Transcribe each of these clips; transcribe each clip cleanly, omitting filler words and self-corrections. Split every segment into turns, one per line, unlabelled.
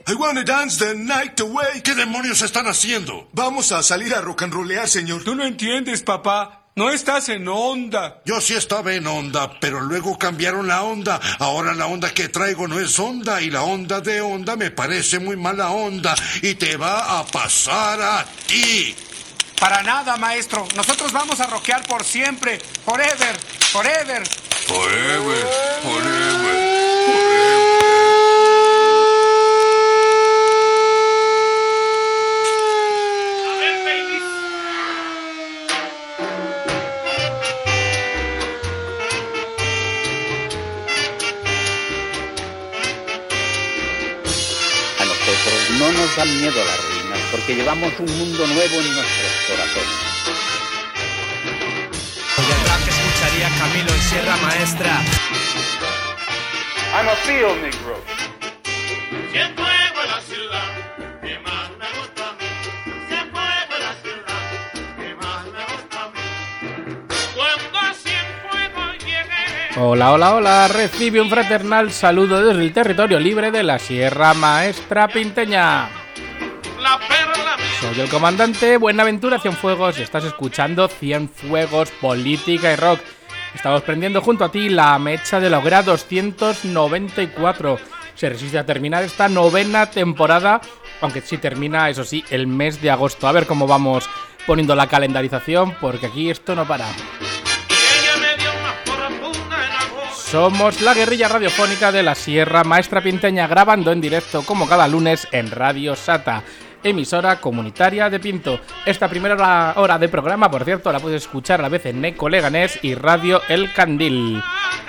I wanna dance the night away.
¿Qué demonios están haciendo?
Vamos a salir a rock and rollear, señor.
Tú no entiendes, papá. No estás en onda.
Yo sí estaba en onda, pero luego cambiaron la onda. Ahora la onda que traigo no es onda, y la onda de onda me parece muy mala onda. Y te va a pasar a ti.
Para nada, maestro. Nosotros vamos a rockear por siempre. Forever, forever.
Forever, forever.
No nos dan miedo las ruinas, porque llevamos un mundo nuevo en nuestros corazones.
Hoy el rap que escucharía Camilo en Sierra Maestra.
I'm a field negro.
Si el fuego es la ciudad, que más me gusta a mí. Si el fuego es la ciudad, que más me gusta a mí. Cuando así el fuego llegue.
Hola, hola, hola, recibe un fraternal saludo desde el territorio libre de la Sierra Maestra Pinteña.
La perla mía.
Soy el comandante Buenaventura Cienfuegos y estás escuchando Cienfuegos, Política y Rock. Estamos prendiendo junto a ti la mecha de la hoguera 294. Se resiste a terminar esta novena temporada, aunque sí termina, eso sí, el mes de agosto. A ver cómo vamos poniendo la calendarización, porque aquí esto no para. Somos la guerrilla radiofónica de la Sierra Maestra Pinteña, grabando en directo como cada lunes en Radio Sata, emisora comunitaria de Pinto. Esta primera hora de programa, por cierto, la puedes escuchar a la vez en Eco Leganés y Radio El Candil.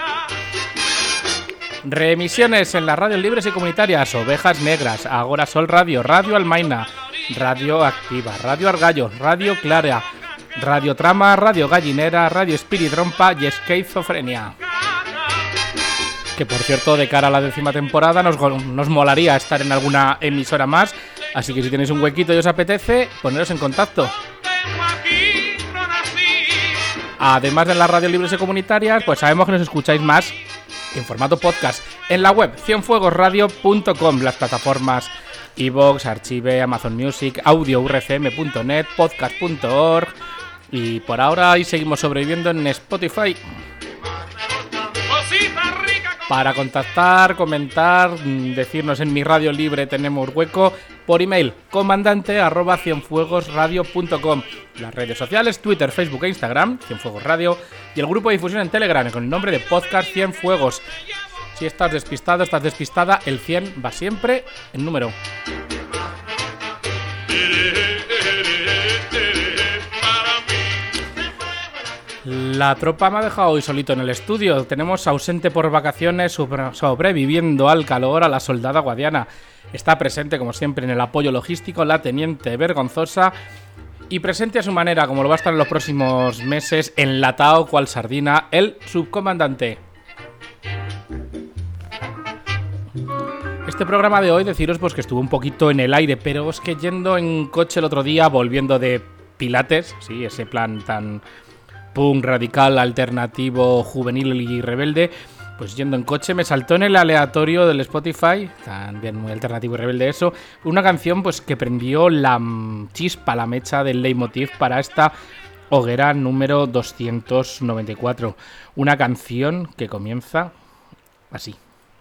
Reemisiones en las radios libres y comunitarias: Ovejas Negras, Agora Sol Radio, Radio Almaina, Radio Activa, Radio Argallo, Radio Clara, Radio Trama, Radio Gallinera, Radio Espiritrompa y Esquizofrenia. Que por cierto, de cara a la 10ª temporada nos molaría estar en alguna emisora más, así que si tenéis un huequito y os apetece, poneros en contacto. Además de las radios libres y comunitarias, pues sabemos que nos escucháis más en formato podcast en la web cienfuegosradio.com, las plataformas iVoox, Archive, Amazon Music, Audio, urfm.net, podcast.org, y por ahora ahí seguimos sobreviviendo en Spotify. Para contactar, comentar, decirnos en mi radio libre tenemos hueco, por email comandante@cienfuegosradio.com, las redes sociales Twitter, Facebook e Instagram, Cienfuegos Radio, y el grupo de difusión en Telegram con el nombre de Podcast Cienfuegos. Si estás despistado, estás despistada, el 100 va siempre en número. La tropa me ha dejado hoy solito en el estudio. Tenemos ausente por vacaciones, sobreviviendo al calor, a la soldada Guadiana. Está presente, como siempre, en el apoyo logístico la teniente Vergonzosa. Y presente a su manera, como lo va a estar en los próximos meses, enlatado cual sardina, el subcomandante. Este programa de hoy, deciros pues que estuvo un poquito en el aire, pero es que yendo en coche el otro día, volviendo de Pilates, sí, ese plan tan punk, radical, alternativo, juvenil y rebelde, pues yendo en coche me saltó en el aleatorio del Spotify, también muy alternativo y rebelde eso, una canción pues que prendió la chispa, la mecha del leitmotiv para esta hoguera número 294. Una canción que comienza así.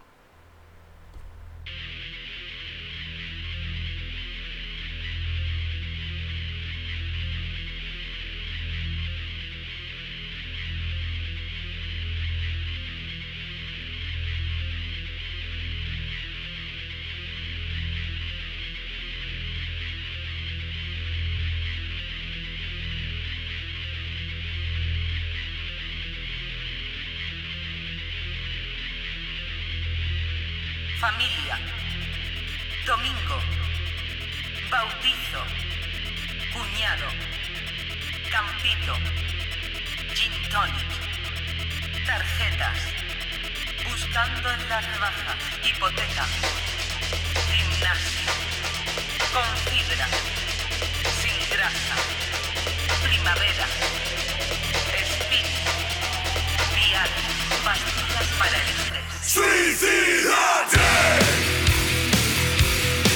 Familia, domingo, bautizo, cuñado, campito, gin tonic, tarjetas, buscando en la rebaja, hipoteca, gimnasio, con fibra, sin grasa, primavera, spin, vial, pastillas para el estrés.
¡Suicídate!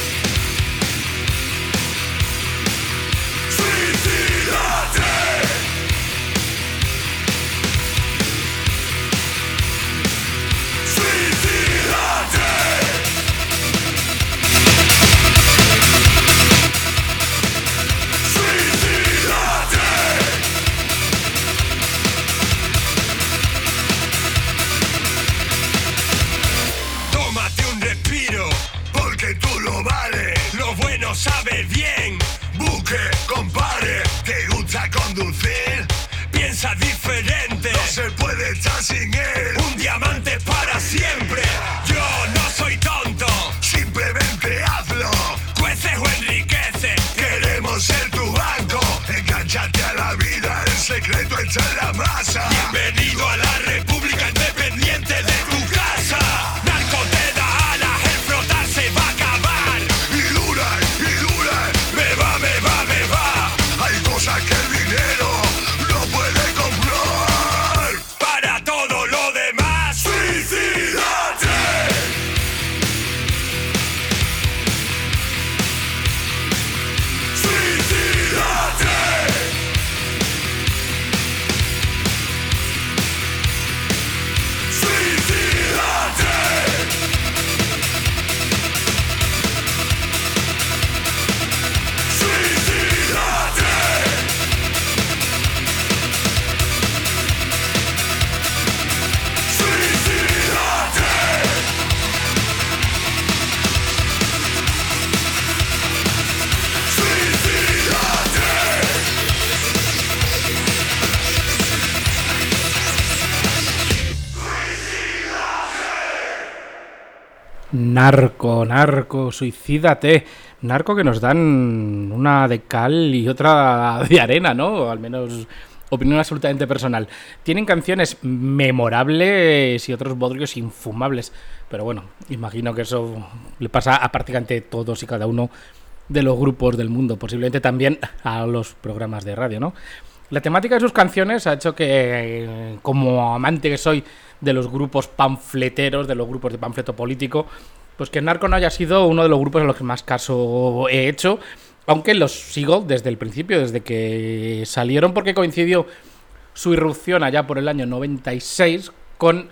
lo sabe bien.
Buque, compadre, ¿te gusta conducir?
Piensa diferente.
No se puede estar sin él.
Un diamante para siempre. Yo no soy tonto.
Simplemente hazlo.
Cueces o enriquece.
Queremos ser tu banco. Engánchate a la vida. El secreto está en la masa.
Bienvenido a la República Independiente de tu casa. Narco te da alas. El frotar se va a acabar.
Y dura,
Me va.
hay cosas que el dinero no puede comprar.
Para todo lo demás.
¡Suicídate! ¡Suicídate!
Narco, suicídate. Narco que nos dan una de cal y otra de arena, ¿no? Al menos opinión absolutamente personal. Tienen canciones memorables y otros bodrios infumables. Pero bueno, imagino que eso le pasa a prácticamente todos y cada uno de los grupos del mundo. Posiblemente también a los programas de radio, ¿no? La temática de sus canciones ha hecho que, como amante que soy de los grupos panfleteros, de los grupos de panfleto político, pues que Narco no haya sido uno de los grupos a los que más caso he hecho, aunque los sigo desde el principio, desde que salieron, porque coincidió su irrupción allá por el año 96 con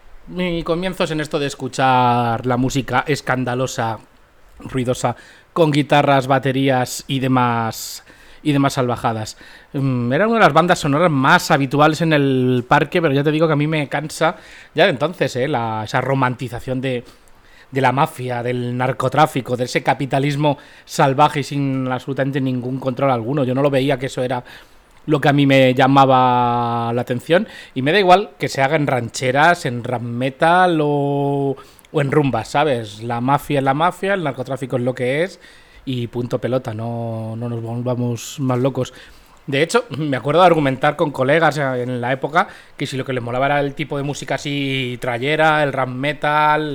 mis comienzos en esto de escuchar la música escandalosa, ruidosa, con guitarras, baterías y demás salvajadas. Era una de las bandas sonoras más habituales en el parque, pero ya te digo que a mí me cansa ya de entonces esa romantización de la mafia, del narcotráfico, de ese capitalismo salvaje y sin absolutamente ningún control alguno. Yo no lo veía que eso era lo que a mí me llamaba la atención, y me da igual que se haga en rancheras, en rap metal o en rumbas, ¿sabes? La mafia es la mafia, el narcotráfico es lo que es, y punto pelota, no nos volvamos más locos. De hecho, me acuerdo de argumentar con colegas en la época que si lo que les molaba era el tipo de música así trayera, el rap metal,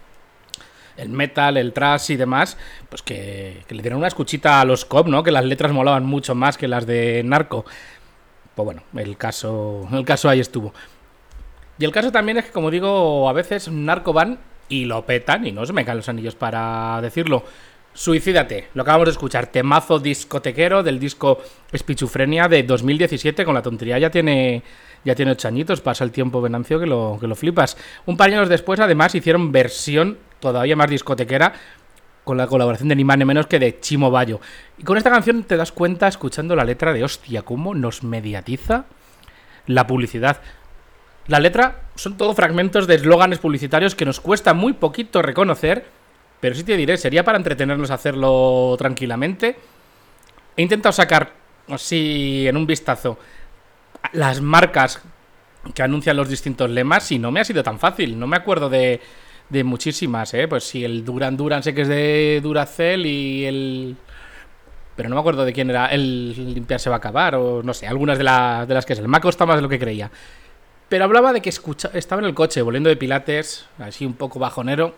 el metal, el thrash y demás, pues que le dieran una escuchita a los Cobb, ¿no? Que las letras molaban mucho más que las de Narco. Pues bueno, el caso ahí estuvo. Y el caso también es que, como digo, a veces Narco van y lo petan, y no se me caen los anillos para decirlo. Suicídate, lo acabamos de escuchar, temazo discotequero del disco Esquichufrenia de 2017, con la tontería ya tiene 8 añitos, pasa el tiempo, Venancio, que lo flipas. Un par de años después, además, hicieron versión todavía más discotequera, con la colaboración de ni más ni menos que de Chimo Bayo. Y con esta canción te das cuenta, escuchando la letra, de hostia, cómo nos mediatiza la publicidad. La letra son todo fragmentos de eslóganes publicitarios que nos cuesta muy poquito reconocer, pero sí te diré, sería para entretenernos hacerlo tranquilamente. He intentado sacar, así en un vistazo, las marcas que anuncian los distintos lemas y no me ha sido tan fácil. No me acuerdo de muchísimas, Pues sí, el Duran Duran sé que es de Duracell y el... Pero no me acuerdo de quién era, el Limpiar se va a acabar, o no sé, algunas de las que es. Me ha costado más de lo que creía. Pero hablaba de que estaba en el coche, volviendo de Pilates, así un poco bajonero,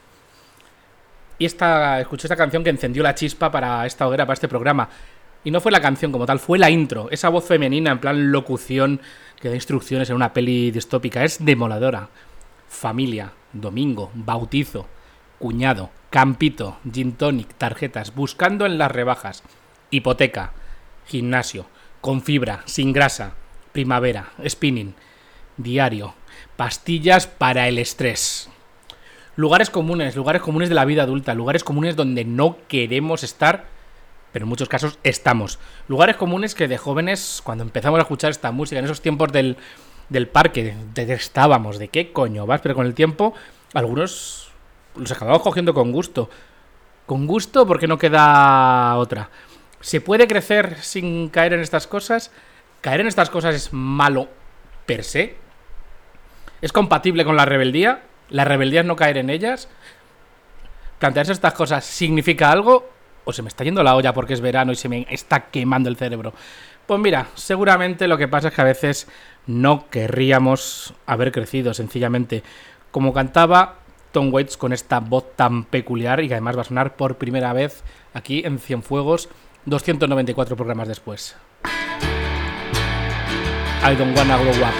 y escuché esta canción que encendió la chispa para esta hoguera, para este programa. Y no fue la canción como tal, fue la intro. Esa voz femenina en plan locución que da instrucciones en una peli distópica. Es demoledora. Familia, domingo, bautizo, cuñado, campito, gin tonic, tarjetas, buscando en las rebajas, hipoteca, gimnasio, con fibra, sin grasa, primavera, spinning, diario, pastillas para el estrés. Lugares comunes de la vida adulta, lugares comunes donde no queremos estar, pero en muchos casos estamos. Lugares comunes que de jóvenes, cuando empezamos a escuchar esta música, en esos tiempos del parque, detestábamos, ¿de qué coño vas? Pero con el tiempo, algunos los acabamos cogiendo con gusto. con gusto porque no queda otra. ¿Se puede crecer sin caer en estas cosas? ¿Caer en estas cosas es malo per se? ¿Es compatible con la rebeldía? ¿La rebeldía es no caer en ellas? ¿Plantearse estas cosas significa algo? ¿O se me está yendo la olla porque es verano y se me está quemando el cerebro? Pues mira, seguramente lo que pasa es que a veces no querríamos haber crecido, sencillamente. Como cantaba Tom Waits con esta voz tan peculiar y que además va a sonar por primera vez aquí en Cienfuegos 294 programas después. I don't wanna grow up.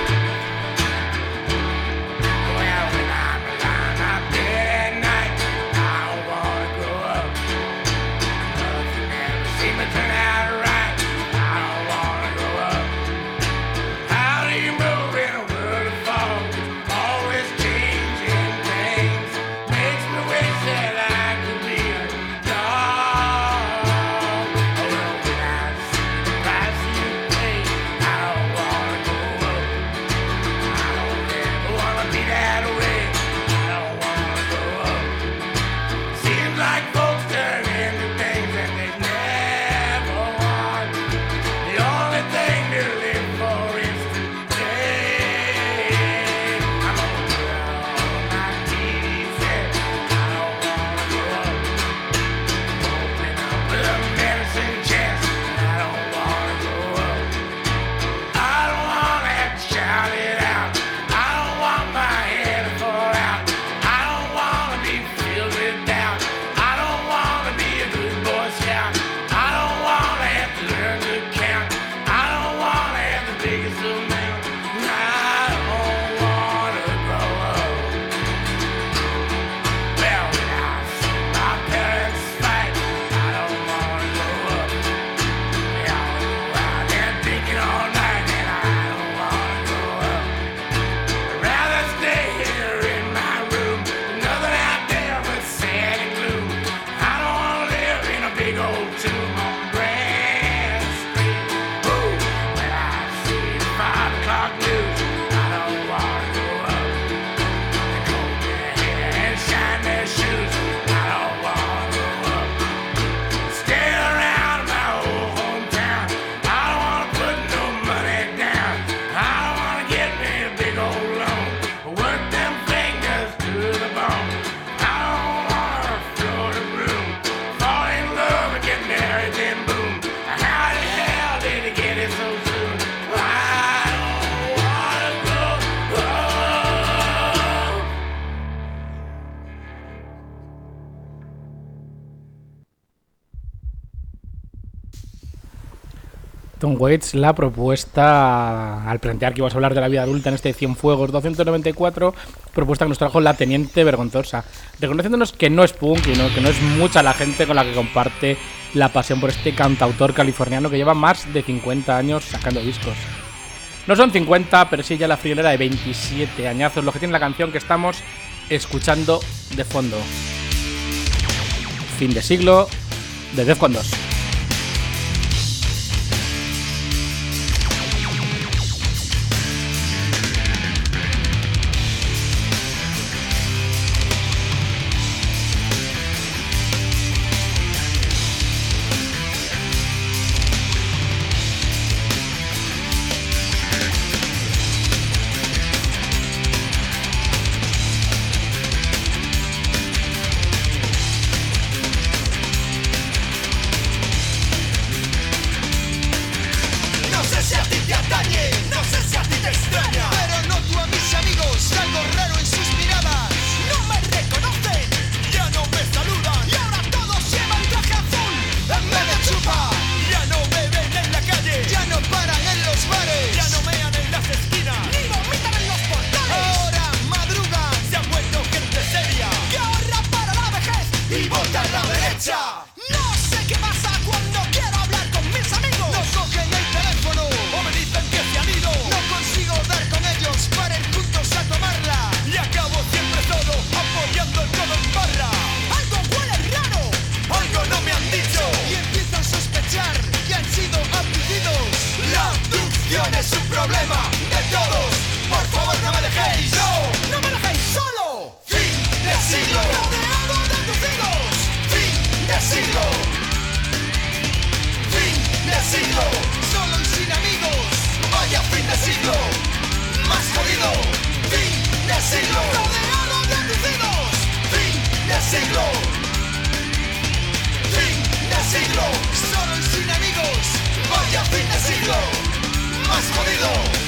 Tom Waits, la propuesta, al plantear que ibas a hablar de la vida adulta en este Cienfuegos 294, propuesta que nos trajo la Teniente Vergonzosa, reconociéndonos que no es punk y que no es mucha la gente con la que comparte la pasión por este cantautor californiano que lleva más de 50 años sacando discos. No son 50, pero sí ya la friolera de 27 añazos, lo que tiene la canción que estamos escuchando de fondo. Fin de siglo de Defcon 2.
siglo, más jodido. Fin de siglo, rodeado de alucidos. Fin de siglo, fin de siglo. Solo y sin amigos, vaya fin de siglo, más jodido.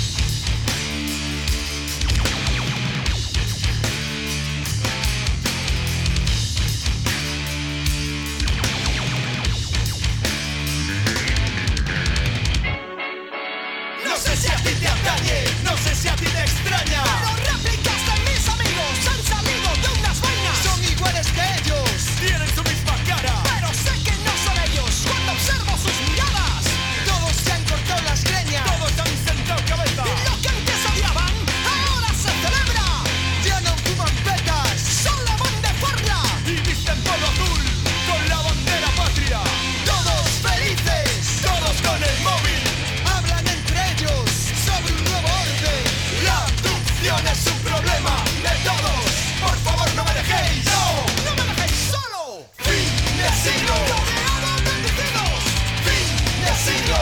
No sé si a ti te atañe, no sé si a ti te extraña, pero réplicas de mis amigos han salido de unas vainas. Son iguales que ellos, tienen su misma cara, pero sé que no son ellos cuando observo sus miradas. Todos se han cortado las greñas, todos han sentado cabeza. Y lo que antes odiaban, ahora se celebra. Ya no fuman petas, solo van de farla. Y visten polo azul, con la bandera patria. Todos felices, todos con el móvil. Hablan entre ellos sobre un nuevo orden. La abducción es un problema de todos. Por favor, no me dejéis. No me dejéis solo. Fin de siglo, rodeado de abducidos. Fin de siglo,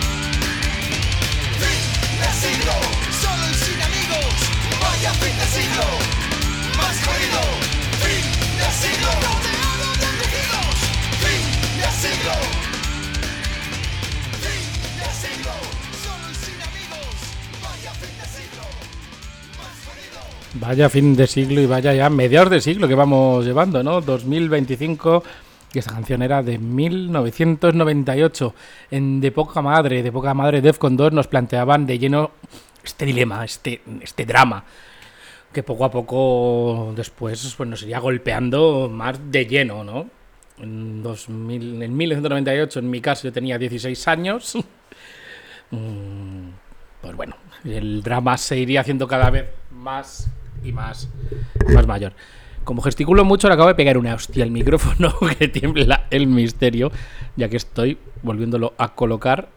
fin de siglo. Solo y sin amigos, vaya fin de siglo, más jodido. Fin de siglo, rodeado de abducidos. Fin de siglo, fin de siglo. Solo y sin amigos, vaya fin de siglo, más jodido.
Vaya fin de siglo y vaya ya mediados de siglo que vamos llevando, ¿no? 2025. Y esta canción era de 1998. En De Poca Madre, Defcon 2 nos planteaban de lleno este dilema, este drama, que poco a poco después pues, nos iría golpeando más de lleno, ¿no? En 1998, en mi caso, yo tenía 16 años. Pues bueno, el drama se iría haciendo cada vez más y más mayor. Como gesticulo mucho, le acabo de pegar una hostia al micrófono que tiembla el misterio, ya que estoy volviéndolo a colocar.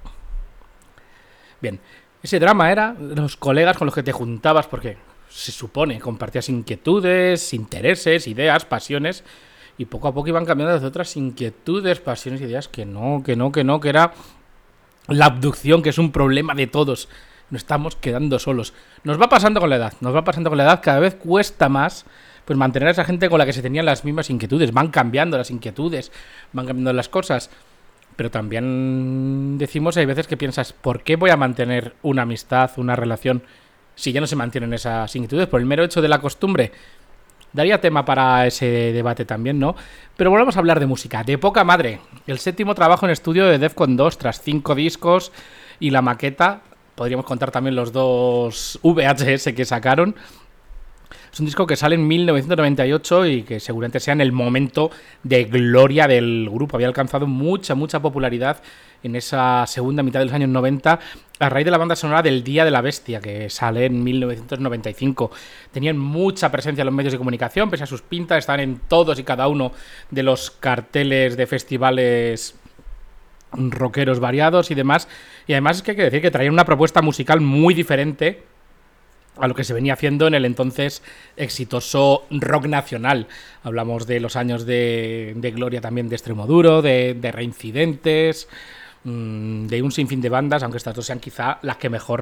Bien, ese drama era los colegas con los que te juntabas porque se supone compartías inquietudes, intereses, ideas, pasiones, y poco a poco iban cambiando hacia otras inquietudes, pasiones, ideas que era la abducción, que es un problema de todos. Nos estamos quedando solos. Nos va pasando con la edad, cada vez cuesta más pues mantener a esa gente con la que se tenían las mismas inquietudes. Van cambiando las inquietudes, van cambiando las cosas. Pero también decimos, hay veces que piensas, ¿por qué voy a mantener una amistad, una relación, si ya no se mantienen esas inquietudes? Por el mero hecho de la costumbre. Daría tema para ese debate también, ¿no? Pero volvemos a hablar de música. De Poca Madre, el 7º trabajo en estudio de Defcon 2, tras 5 discos y la maqueta. Podríamos contar también los 2 VHS que sacaron. Es un disco que sale en 1998 y que seguramente sea en el momento de gloria del grupo. Había alcanzado mucha popularidad en esa segunda mitad de los años 90 a raíz de la banda sonora del Día de la Bestia, que sale en 1995. Tenían mucha presencia en los medios de comunicación, pese a sus pintas, estaban en todos y cada uno de los carteles de festivales rockeros variados y demás. Y además es que hay que decir que traían una propuesta musical muy diferente a lo que se venía haciendo en el entonces exitoso rock nacional. Hablamos de los años de gloria también de Extremoduro, de Reincidentes, de un sinfín de bandas, aunque estas dos sean quizá las que mejor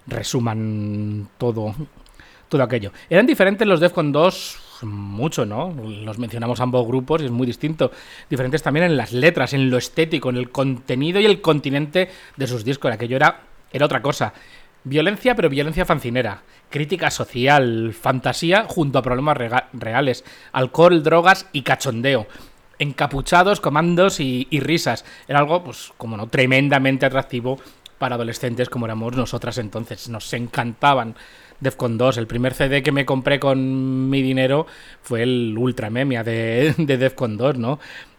resuman todo aquello. Eran diferentes los Defcon 2 mucho, ¿no? Los mencionamos ambos grupos y es muy distinto. Diferentes también en las letras, en lo estético, en el contenido y el continente de sus discos. Aquello era otra cosa. Violencia, pero violencia fancinera. Crítica social, fantasía junto a problemas reales. Alcohol, drogas y cachondeo. Encapuchados, comandos y risas. Era algo, pues, como no, tremendamente atractivo para adolescentes como éramos nosotras entonces. Nos encantaban Defcon 2. El primer CD que me compré con mi dinero fue el Ultra Memia de Defcon 2, ¿no?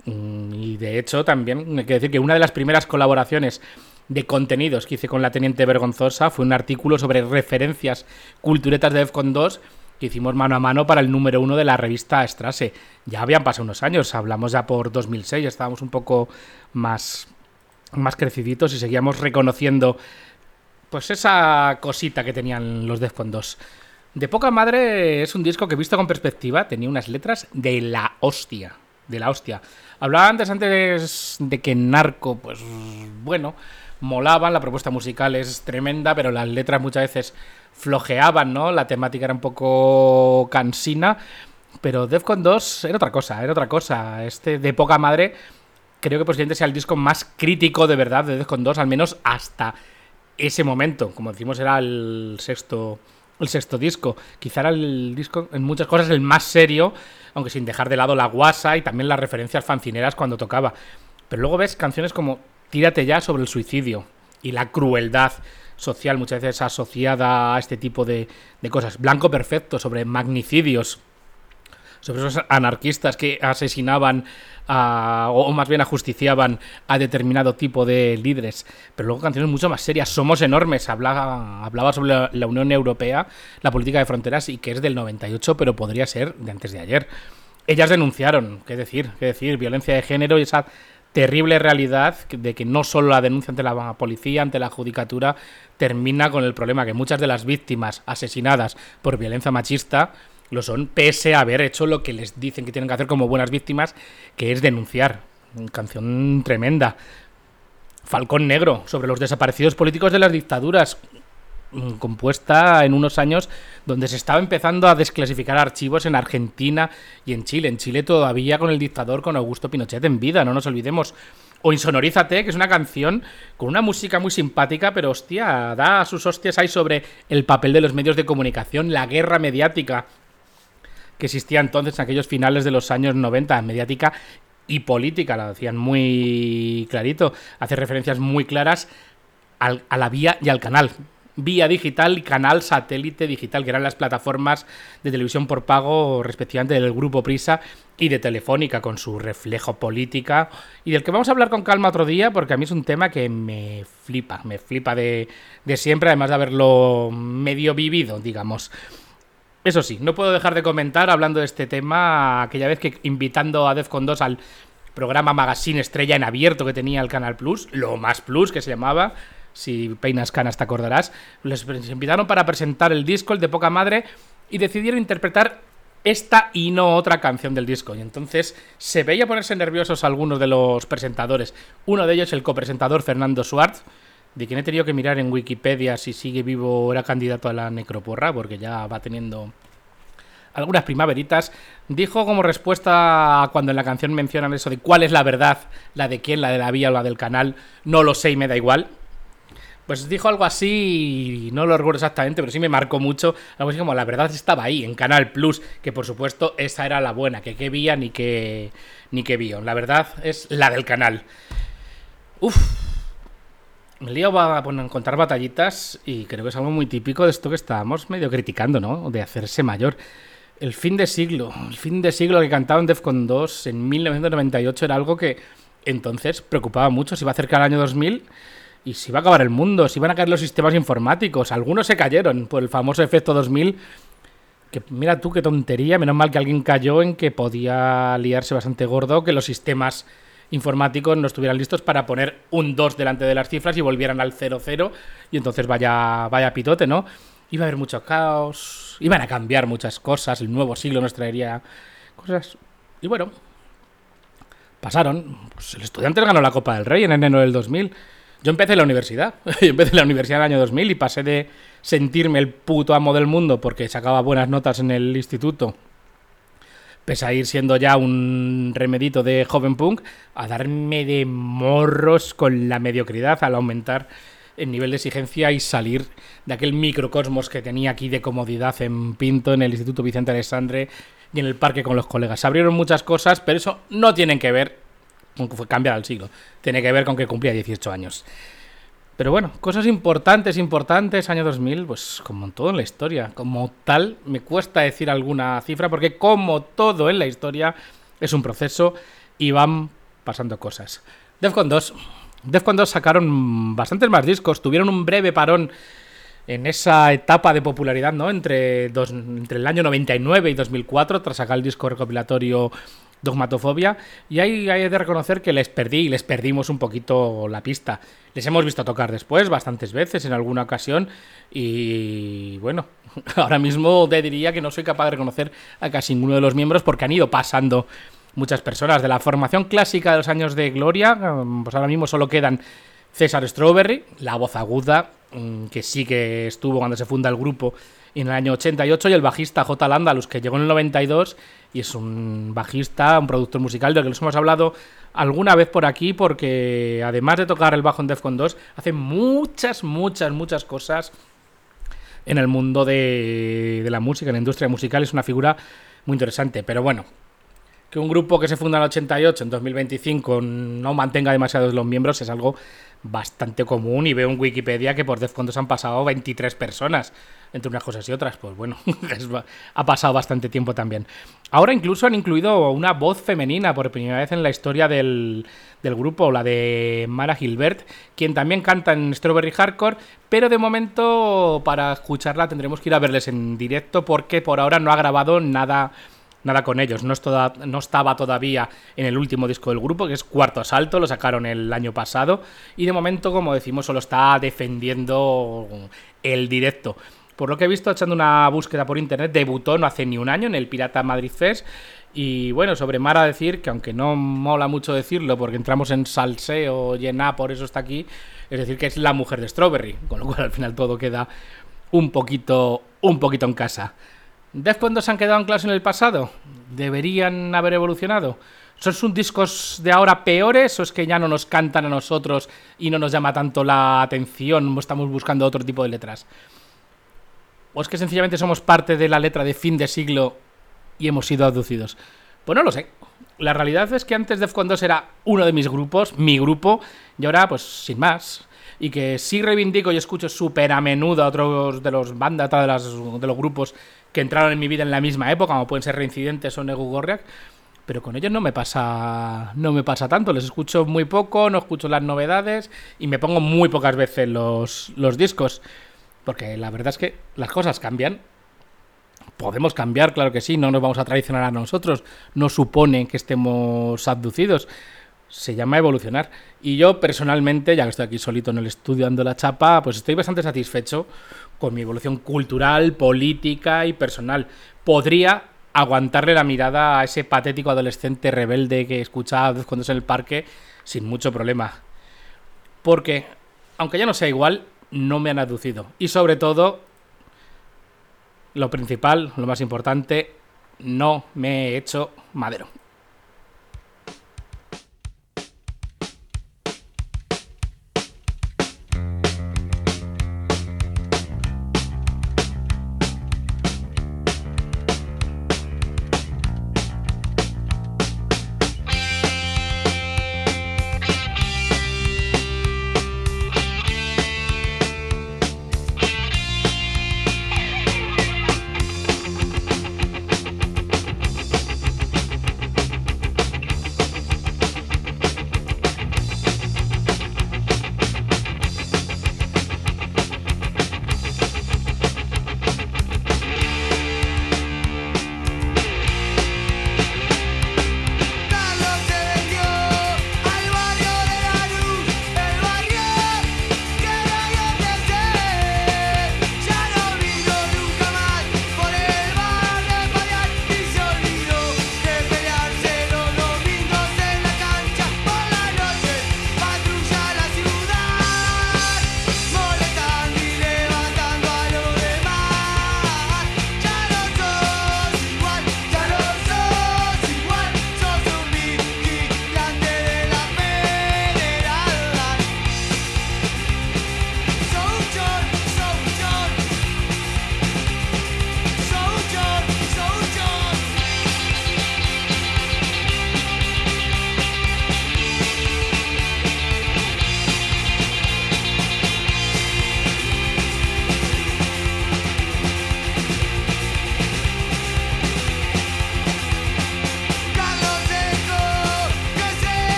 Y de hecho también hay que decir que una de las primeras colaboraciones de contenidos que hice con la Teniente Vergonzosa fue un artículo sobre referencias culturetas de Defcon 2 que hicimos mano a mano para el número 1 de la revista Strasse. Ya habían pasado unos años, hablamos ya por 2006, ya estábamos un poco más creciditos y seguíamos reconociendo pues esa cosita que tenían los Defcon 2. De Poca Madre es un disco que, visto con perspectiva, tenía unas letras de la hostia. De la hostia. Hablaba antes de que Narco, pues bueno, molaban, la propuesta musical es tremenda, pero las letras muchas veces flojeaban, ¿no? La temática era un poco cansina, pero Defcon 2 era otra cosa. Este de poca madre creo que posiblemente sea el disco más crítico de verdad de Defcon 2, al menos hasta ese momento. Como decimos, era el sexto disco. Quizá era el disco, en muchas cosas, el más serio, aunque sin dejar de lado la guasa y también las referencias fancineras cuando tocaba. Pero luego ves canciones como Tírate ya, sobre el suicidio y la crueldad social muchas veces asociada a este tipo de cosas. Blanco Perfecto, sobre magnicidios, sobre esos anarquistas que asesinaban o más bien ajusticiaban a determinado tipo de líderes. Pero luego canciones mucho más serias. Somos enormes, hablaba sobre la Unión Europea, la política de fronteras, y que es del 98, pero podría ser de antes de ayer. Ellas denunciaron, qué decir, violencia de género y esa terrible realidad de que no solo la denuncia ante la policía, ante la judicatura, termina con el problema que muchas de las víctimas asesinadas por violencia machista lo son pese a haber hecho lo que les dicen que tienen que hacer como buenas víctimas, que es denunciar. Una canción tremenda. Falcón Negro, sobre los desaparecidos políticos de las dictaduras, compuesta en unos años donde se estaba empezando a desclasificar archivos en Argentina y en Chile. En Chile todavía con el dictador, con Augusto Pinochet en vida, no nos olvidemos. O Insonorízate, que es una canción con una música muy simpática, pero hostia, da sus hostias ahí sobre el papel de los medios de comunicación, la guerra mediática que existía entonces en aquellos finales de los años 90, mediática y política, la decían muy clarito, hace referencias muy claras a la vía y al canal. Vía digital y canal satélite digital, que eran las plataformas de televisión por pago respectivamente del Grupo Prisa y de Telefónica, con su reflejo política, y del que vamos a hablar con calma otro día, porque a mí es un tema que me flipa de siempre, además de haberlo medio vivido, digamos. Eso sí, no puedo dejar de comentar, hablando de este tema, aquella vez que invitando a Defcon 2 al programa Magazine Estrella en abierto que tenía el Canal Plus, lo más Plus que se llamaba, si peinas canas te acordarás, les invitaron para presentar el disco, el de poca madre, y decidieron interpretar esta y no otra canción del disco. Y entonces se veía ponerse nerviosos algunos de los presentadores. Uno de ellos, el copresentador Fernando Schwartz, de quien he tenido que mirar en Wikipedia si sigue vivo o era candidato a la necroporra, porque ya va teniendo algunas primaveritas, dijo como respuesta a cuando en la canción mencionan eso de cuál es la verdad, la de quién, la de la vía o la del canal, no lo sé y me da igual. Pues dijo algo así, no lo recuerdo exactamente, pero sí me marcó mucho, algo así como la verdad estaba ahí, en Canal Plus, que por supuesto esa era la buena, que qué vía ni qué vio. La verdad es la del canal. Me lío a contar batallitas y creo que es algo muy típico de esto que estábamos medio criticando, ¿no? De hacerse mayor. El fin de siglo que cantaba en Defcon 2 en 1998 era algo que entonces preocupaba mucho. Se iba a acercar el año 2000 y se iba a acabar el mundo, se iban a caer los sistemas informáticos. Algunos se cayeron por el famoso efecto 2000, que mira tú qué tontería, menos mal que alguien cayó en que podía liarse bastante gordo, que los sistemas informáticos no estuvieran listos para poner un 2 delante de las cifras y volvieran al 00, y entonces vaya pitote, ¿no? Iba a haber mucho caos, iban a cambiar muchas cosas, el nuevo siglo nos traería cosas, y bueno, pasaron. Pues el Estudiantes ganó la Copa del Rey en enero del 2000. Yo empecé la universidad en el año 2000 y pasé de sentirme el puto amo del mundo porque sacaba buenas notas en el instituto, pese a ir siendo ya un remedito de joven punk, a darme de morros con la mediocridad al aumentar el nivel de exigencia y salir de aquel microcosmos que tenía aquí de comodidad en Pinto, en el Instituto Vicente Alexandre y en el parque con los colegas. Se abrieron muchas cosas, pero eso no tiene que ver con que fue cambiar al siglo. Tiene que ver con que cumplía 18 años. Pero bueno, cosas importantes, año 2000, pues como todo en la historia. Como tal, me cuesta decir alguna cifra porque como todo en la historia es un proceso y van pasando cosas. Defcon 2 sacaron bastantes más discos, tuvieron un breve parón en esa etapa de popularidad, ¿no? Entre el año 99 y 2004, tras sacar el disco recopilatorio Dogmatofobia, y ahí hay de reconocer que les perdimos un poquito la pista. Les hemos visto tocar después bastantes veces en alguna ocasión y bueno, ahora mismo te diría que no soy capaz de reconocer a casi ninguno de los miembros porque han ido pasando muchas personas de la formación clásica de los años de gloria. Pues ahora mismo solo quedan César Strawberry, la voz aguda, que sí que estuvo cuando se funda el grupo en el año 88, y el bajista J. Landalus, que llegó en el 92 y es un bajista, un productor musical del que nos hemos hablado alguna vez por aquí, porque además de tocar el bajo en Defcon 2, hace muchas cosas en el mundo de la música, en la industria musical. Es una figura muy interesante, pero bueno, que un grupo que se funda en el 88, en 2025, no mantenga demasiados los miembros es algo bastante común, y veo en Wikipedia que por Defcon 2 han pasado 23 personas, entre unas cosas y otras. Pues bueno, ha pasado bastante tiempo también. Ahora incluso han incluido una voz femenina por primera vez en la historia del grupo, la de Mara Gilbert, quien también canta en Strawberry Hardcore, pero de momento para escucharla tendremos que ir a verles en directo, porque por ahora no ha grabado nada con ellos. No estaba todavía en el último disco del grupo, que es Cuarto Asalto, lo sacaron el año pasado, y de momento, como decimos, solo está defendiendo el directo. Por lo que he visto, echando una búsqueda por internet, debutó no hace ni un año en el Pirata Madrid Fest. Y bueno, sobre Mara decir que, aunque no mola mucho decirlo porque entramos en salseo, llena, por eso está aquí, es decir, que es la mujer de Strawberry, con lo cual al final todo queda un poquito en casa. ¿Defcon 2 se han quedado anclados en el pasado? ¿Deberían haber evolucionado? ¿Son sus discos de ahora peores, o es que ya no nos cantan a nosotros y no nos llama tanto la atención, o estamos buscando otro tipo de letras? ¿O es que sencillamente somos parte de la letra de fin de siglo y hemos sido abducidos? Pues no lo sé. La realidad es que antes Defcon 2 era uno de mis grupos, mi grupo, y ahora pues sin más. Y que sí reivindico y escucho súper a menudo a otros de los bandas, de los grupos que entraron en mi vida en la misma época, como pueden ser Reincidentes o Negu Gorriak, pero con ellos no me pasa tanto. Les escucho muy poco, no escucho las novedades y me pongo muy pocas veces los discos, porque la verdad es que las cosas cambian. Podemos cambiar, claro que sí, no nos vamos a traicionar a nosotros, no supone que estemos abducidos. Se llama evolucionar. Y yo personalmente, ya que estoy aquí solito en el estudio dando la chapa, pues estoy bastante satisfecho con mi evolución cultural, política y personal. Podría aguantarle la mirada a ese patético adolescente rebelde que escuchaba cuando es en el parque sin mucho problema. Porque, aunque ya no sea igual, no me han abducido. Y sobre todo, lo principal, lo más importante, no me he hecho madero.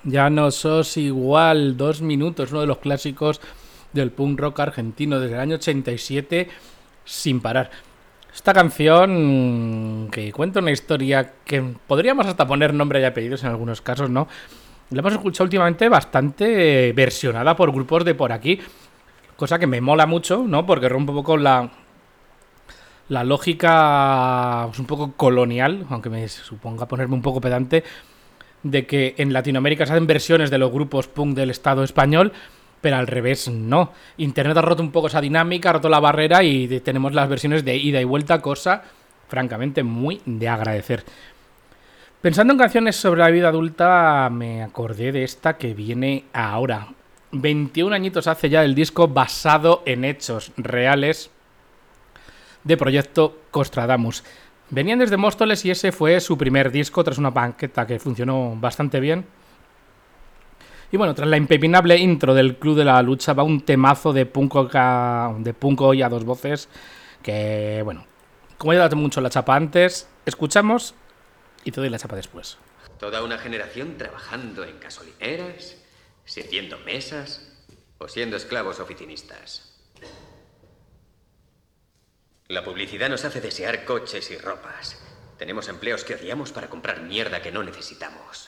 Ya no sos igual, 2 minutos, uno de los clásicos del punk rock argentino desde el año 87 sin parar. Esta canción que cuenta una historia que podríamos hasta poner nombre y apellidos en algunos casos, ¿no? La hemos escuchado últimamente bastante versionada por grupos de por aquí, cosa que me mola mucho, ¿no? Porque rompe un poco la lógica pues, un poco colonial, aunque me suponga ponerme un poco pedante, de que en Latinoamérica se hacen versiones de los grupos punk del Estado español, pero al revés no. Internet ha roto un poco esa dinámica, ha roto la barrera y tenemos las versiones de ida y vuelta, cosa francamente muy de agradecer. Pensando en canciones sobre la vida adulta, me acordé de esta que viene ahora. 21 añitos hace ya el disco basado en hechos reales de Proyecto Costradamus. Venían desde Móstoles y ese fue su primer disco tras una banqueta que funcionó bastante bien. Y bueno, tras la impepinable intro del Club de la Lucha va un temazo de punk hoy a 2 voces que, bueno, como he dado mucho la chapa antes, escuchamos y te doy la chapa después.
Toda una generación trabajando en gasolineras, sirviendo mesas o siendo esclavos oficinistas. La publicidad nos hace desear coches y ropas. Tenemos empleos que odiamos para comprar mierda que no necesitamos.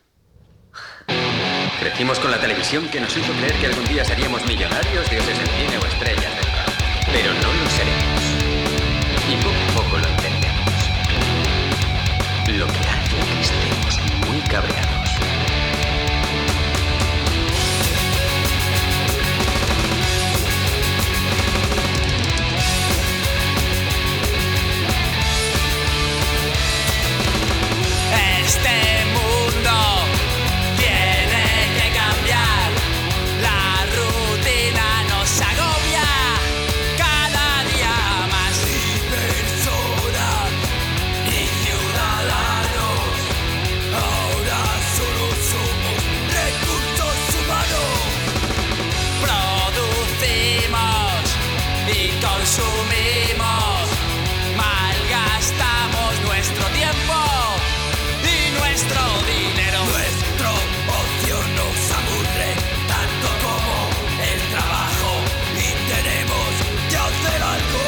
Crecimos con la televisión que nos hizo creer que algún día seríamos millonarios, dioses del cine o estrellas del rock. Pero no lo seremos. Y poco a poco lo entendemos. Lo que hace que estemos muy cabreados.
Este mundo tiene que cambiar. La rutina nos agobia cada día más. Ni personas ni ciudadanos. Ahora solo somos recursos humanos. Producimos y consumimos. Malgastamos nuestro tiempo. Nuestro dinero, nuestro ocio nos aburre tanto como el trabajo y tenemos que hacer algo.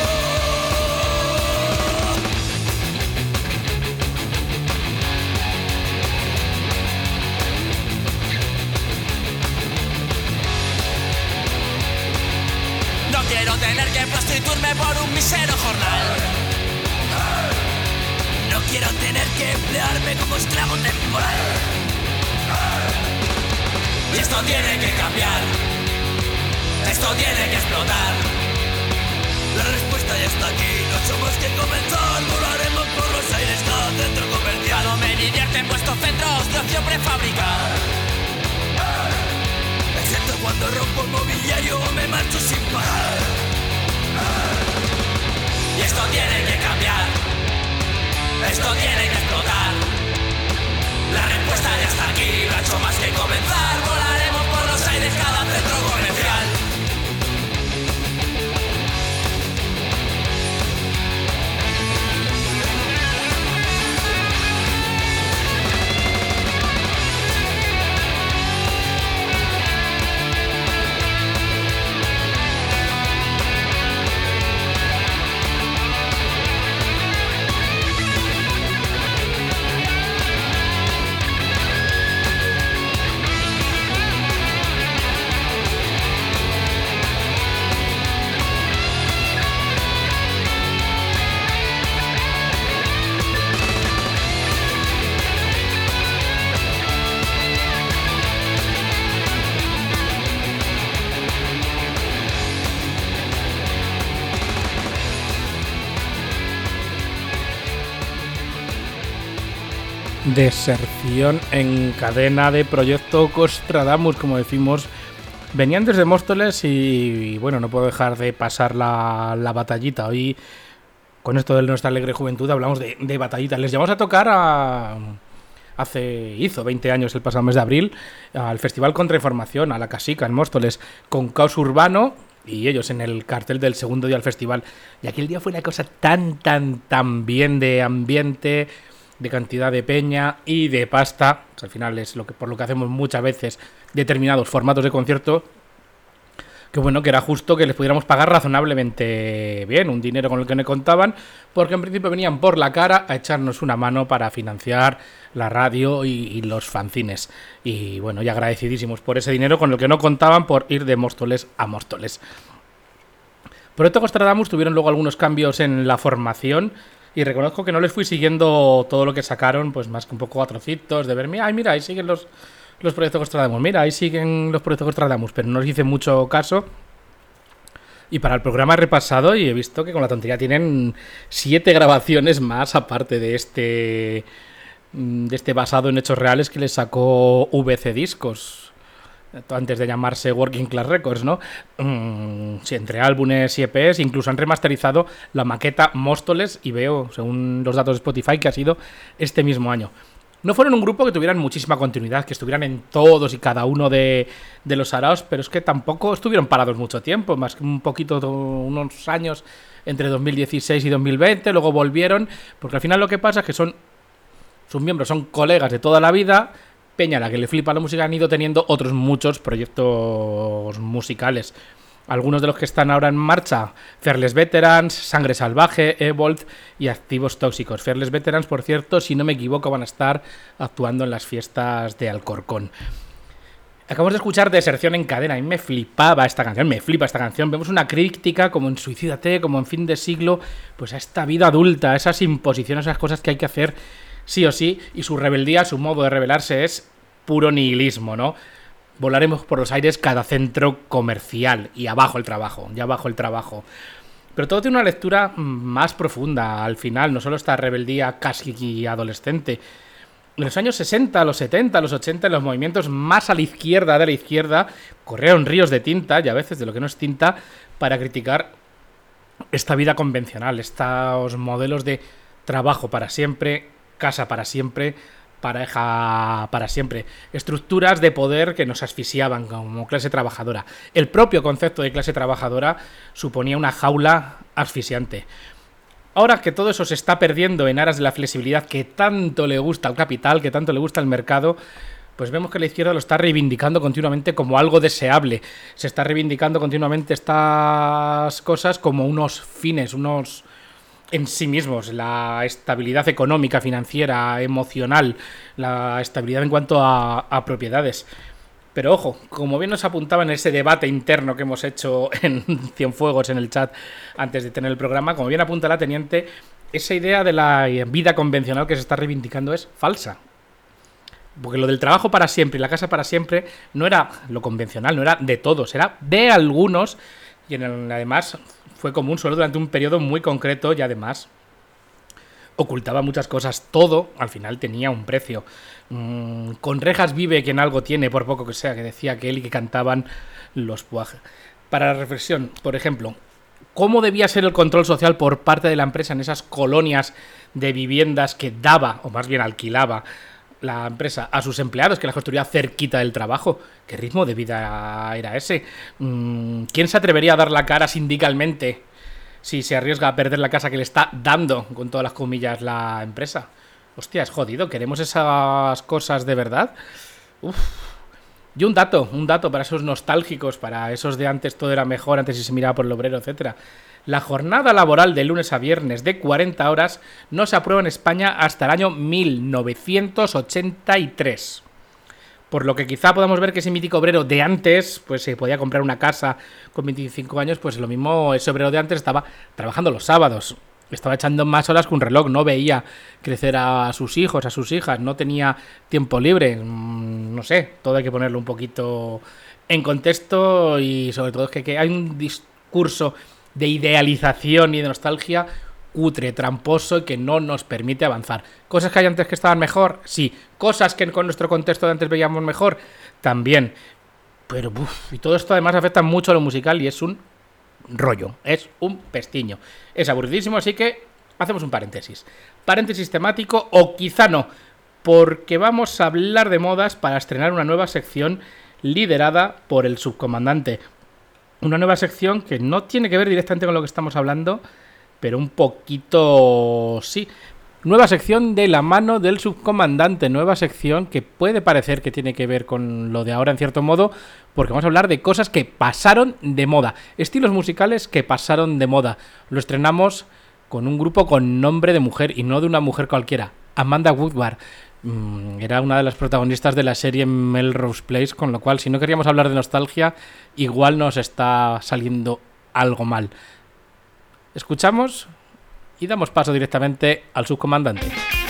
No quiero tener que prostituirme por un mísero jornal. No quiero tener que emplearme como esclavo temporal. Y esto tiene que cambiar. Esto tiene que explotar. La respuesta ya está aquí. No somos que comenzar. Volaremos por los aires cada centro comercial. No me divierten vuestros centros de ocio prefabricar. Excepto cuando rompo el mobiliario o me marcho sin parar. Y esto tiene que cambiar. Esto tiene que explotar. La respuesta ya está aquí, no ha hecho más que comenzar. Volaremos por los aires cada centro comercial.
Deserción en cadena de Proyecto Costradamus, como decimos. Venían desde Móstoles y bueno, no puedo dejar de pasar la batallita. Hoy, con esto de nuestra alegre juventud, hablamos de batallitas. Les llevamos a tocar hizo 20 años, el pasado mes de abril, al Festival Contrainformación, a La Casica, en Móstoles, con Caos Urbano y ellos en el cartel del segundo día del festival. Y aquel día fue una cosa tan bien de ambiente, de cantidad de peña y de pasta. que al final es por lo que hacemos muchas veces determinados formatos de concierto, que bueno, que era justo que les pudiéramos pagar razonablemente bien, un dinero con el que no contaban, porque en principio venían por la cara a echarnos una mano para financiar la radio y los fanzines. Y bueno, y agradecidísimos por ese dinero con el que no contaban por ir de Móstoles a Móstoles. Proyecto Costradamus tuvieron luego algunos cambios en la formación y reconozco que no les fui siguiendo todo lo que sacaron, pues más que un poco a trocitos de verme, ay mira, ahí siguen los proyectos Costradamus, mira, ahí siguen los proyectos Costradamus, pero no les hice mucho caso. Y para el programa he repasado y he visto que con la tontería tienen 7 grabaciones más, aparte de este basado en hechos reales que les sacó VC Discos, antes de llamarse Working Class Records, ¿no? Sí, entre álbumes y EPs, incluso han remasterizado la maqueta Móstoles y veo, según los datos de Spotify, que ha sido este mismo año. No fueron un grupo que tuvieran muchísima continuidad, que estuvieran en todos y cada uno de los saraos, pero es que tampoco estuvieron parados mucho tiempo, más que un poquito, unos años entre 2016 y 2020, luego volvieron, porque al final lo que pasa es que sus miembros son colegas de toda la vida, peña a la que le flipa la música, han ido teniendo otros muchos proyectos musicales. Algunos de los que están ahora en marcha: Fearless Veterans, Sangre Salvaje, Evolve y Activos Tóxicos. Fearless Veterans, por cierto, si no me equivoco, van a estar actuando en las fiestas de Alcorcón. Acabamos de escuchar Deserción en Cadena. A mí me flipa esta canción. Vemos una crítica, como en Suicídate, como en Fin de Siglo, pues a esta vida adulta, a esas imposiciones, a esas cosas que hay que hacer sí o sí, y su rebeldía, su modo de rebelarse es puro nihilismo, ¿no? Volaremos por los aires cada centro comercial y abajo el trabajo, Pero todo tiene una lectura más profunda al final, no solo esta rebeldía casi adolescente. En los años 60, los 70, los 80, los movimientos más a la izquierda de la izquierda corrieron ríos de tinta, y a veces de lo que no es tinta, para criticar esta vida convencional, estos modelos de trabajo para siempre, casa para siempre, pareja para siempre, estructuras de poder que nos asfixiaban como clase trabajadora. El propio concepto de clase trabajadora suponía una jaula asfixiante. Ahora que todo eso se está perdiendo en aras de la flexibilidad que tanto le gusta al capital, que tanto le gusta al mercado, pues vemos que la izquierda lo está reivindicando continuamente como algo deseable. Se está reivindicando continuamente estas cosas como unos fines, unos en sí mismos, la estabilidad económica, financiera, emocional, la estabilidad en cuanto a propiedades. Pero ojo, como bien nos apuntaba en ese debate interno que hemos hecho en Cienfuegos en el chat antes de tener el programa, como bien apunta la teniente, esa idea de la vida convencional que se está reivindicando es falsa. Porque lo del trabajo para siempre y la casa para siempre no era lo convencional, no era de todos, era de algunos, y además fue común solo durante un periodo muy concreto y además ocultaba muchas cosas. Todo al final tenía un precio. Con rejas vive quien algo tiene, por poco que sea, que decía aquel y que cantaban los Puig. Para la reflexión, por ejemplo, ¿cómo debía ser el control social por parte de la empresa en esas colonias de viviendas que daba, o más bien alquilaba, la empresa a sus empleados, que las construía cerquita del trabajo? ¿Qué ritmo de vida era ese? ¿Quién se atrevería a dar la cara sindicalmente si se arriesga a perder la casa que le está dando, con todas las comillas, la empresa? Hostia, es jodido. ¿Queremos esas cosas de verdad? Uf. Y un dato para esos nostálgicos, para esos de antes todo era mejor, antes si se miraba por el obrero, etcétera. La jornada laboral de lunes a viernes de 40 horas no se aprueba en España hasta el año 1983. Por lo que quizá podamos ver que ese mítico obrero de antes, pues se podía comprar una casa con 25 años, pues lo mismo, ese obrero de antes estaba trabajando los sábados, estaba echando más horas que un reloj, no veía crecer a sus hijos, a sus hijas, no tenía tiempo libre, no sé, todo hay que ponerlo un poquito en contexto, y sobre todo es que hay un discurso de idealización y de nostalgia cutre, tramposo, y que no nos permite avanzar. Cosas que hay antes que estaban mejor, sí. Cosas que con nuestro contexto de antes veíamos mejor, también. Pero y todo esto además afecta mucho a lo musical y es un rollo, es un pestiño, es aburridísimo, así que hacemos un paréntesis temático, o quizá no, porque vamos a hablar de modas para estrenar una nueva sección liderada por el subcomandante. Una nueva sección que no tiene que ver directamente con lo que estamos hablando, pero un poquito sí. Nueva sección de la mano del subcomandante, nueva sección que puede parecer que tiene que ver con lo de ahora en cierto modo, porque vamos a hablar de cosas que pasaron de moda, estilos musicales que pasaron de moda. Lo estrenamos con un grupo con nombre de mujer y no de una mujer cualquiera, Amanda Woodward. Era una de las protagonistas de la serie Melrose Place, con lo cual si no queríamos hablar de nostalgia, igual nos está saliendo algo mal. Escuchamos y damos paso directamente al subcomandante.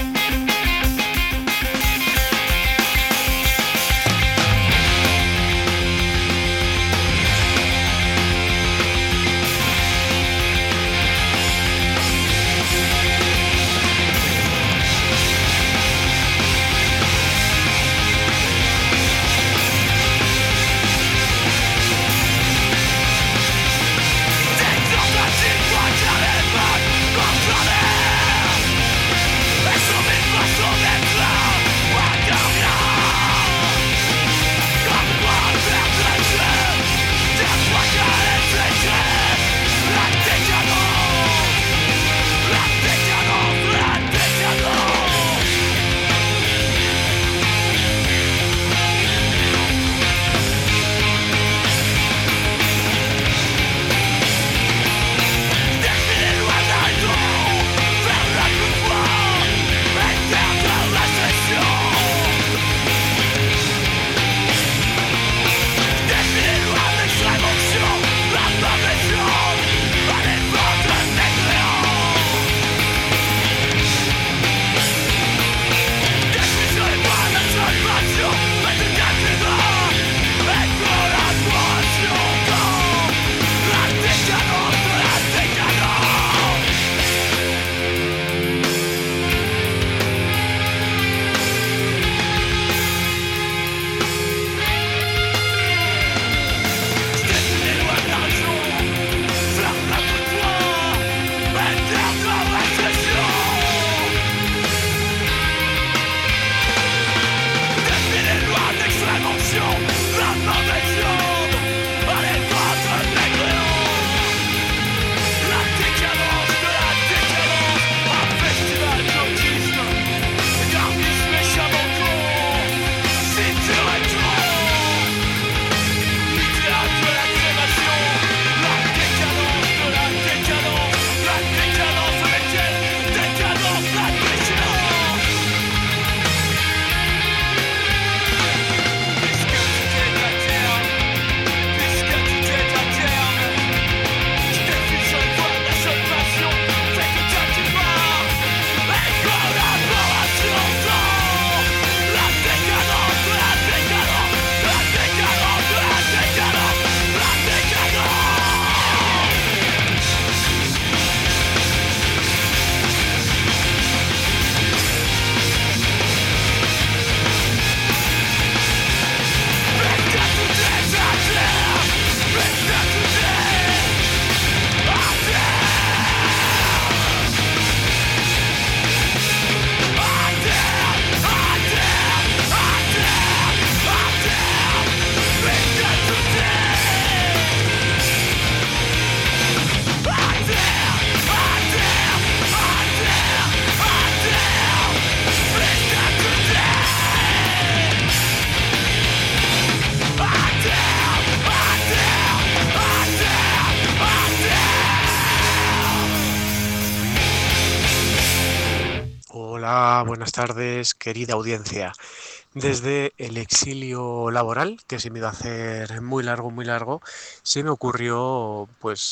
Buenas tardes, querida audiencia. Desde el exilio laboral, que se me iba a hacer muy largo, se me ocurrió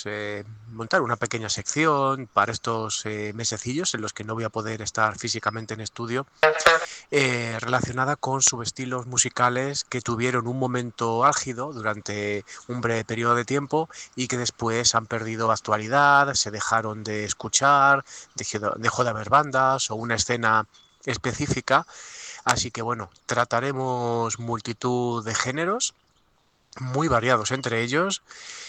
montar una pequeña sección para estos mesecillos en los que no voy a poder estar físicamente en estudio, relacionada con subestilos musicales que tuvieron un momento álgido durante un breve periodo de tiempo y que después han perdido actualidad, se dejaron de escuchar, dejó de haber bandas o una escena específica. Así que bueno, trataremos multitud de géneros muy variados entre ellos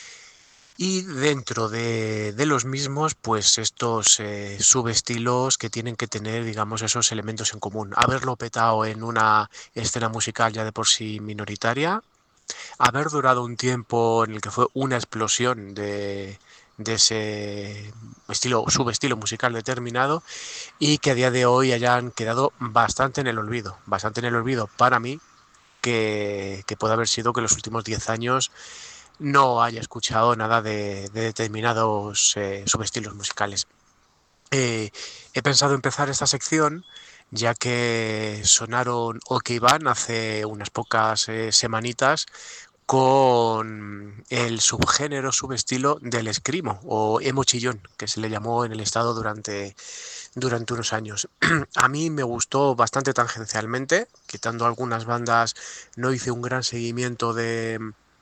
y dentro de los mismos pues estos subestilos que tienen que tener, digamos, esos elementos en común. Haberlo petado en una escena musical ya de por sí minoritaria, haber durado un tiempo en el que fue una explosión de de ese subestilo musical determinado, y que a día de hoy hayan quedado bastante en el olvido para mí, que puede haber sido que en los últimos 10 años no haya escuchado nada de determinados subestilos musicales. He pensado empezar esta sección ya que sonaron OK Band hace unas pocas semanitas con el subestilo del screamo o emo chillón, que se le llamó en el estado durante unos años. A mí me gustó bastante tangencialmente, quitando algunas bandas, no hice un gran seguimiento de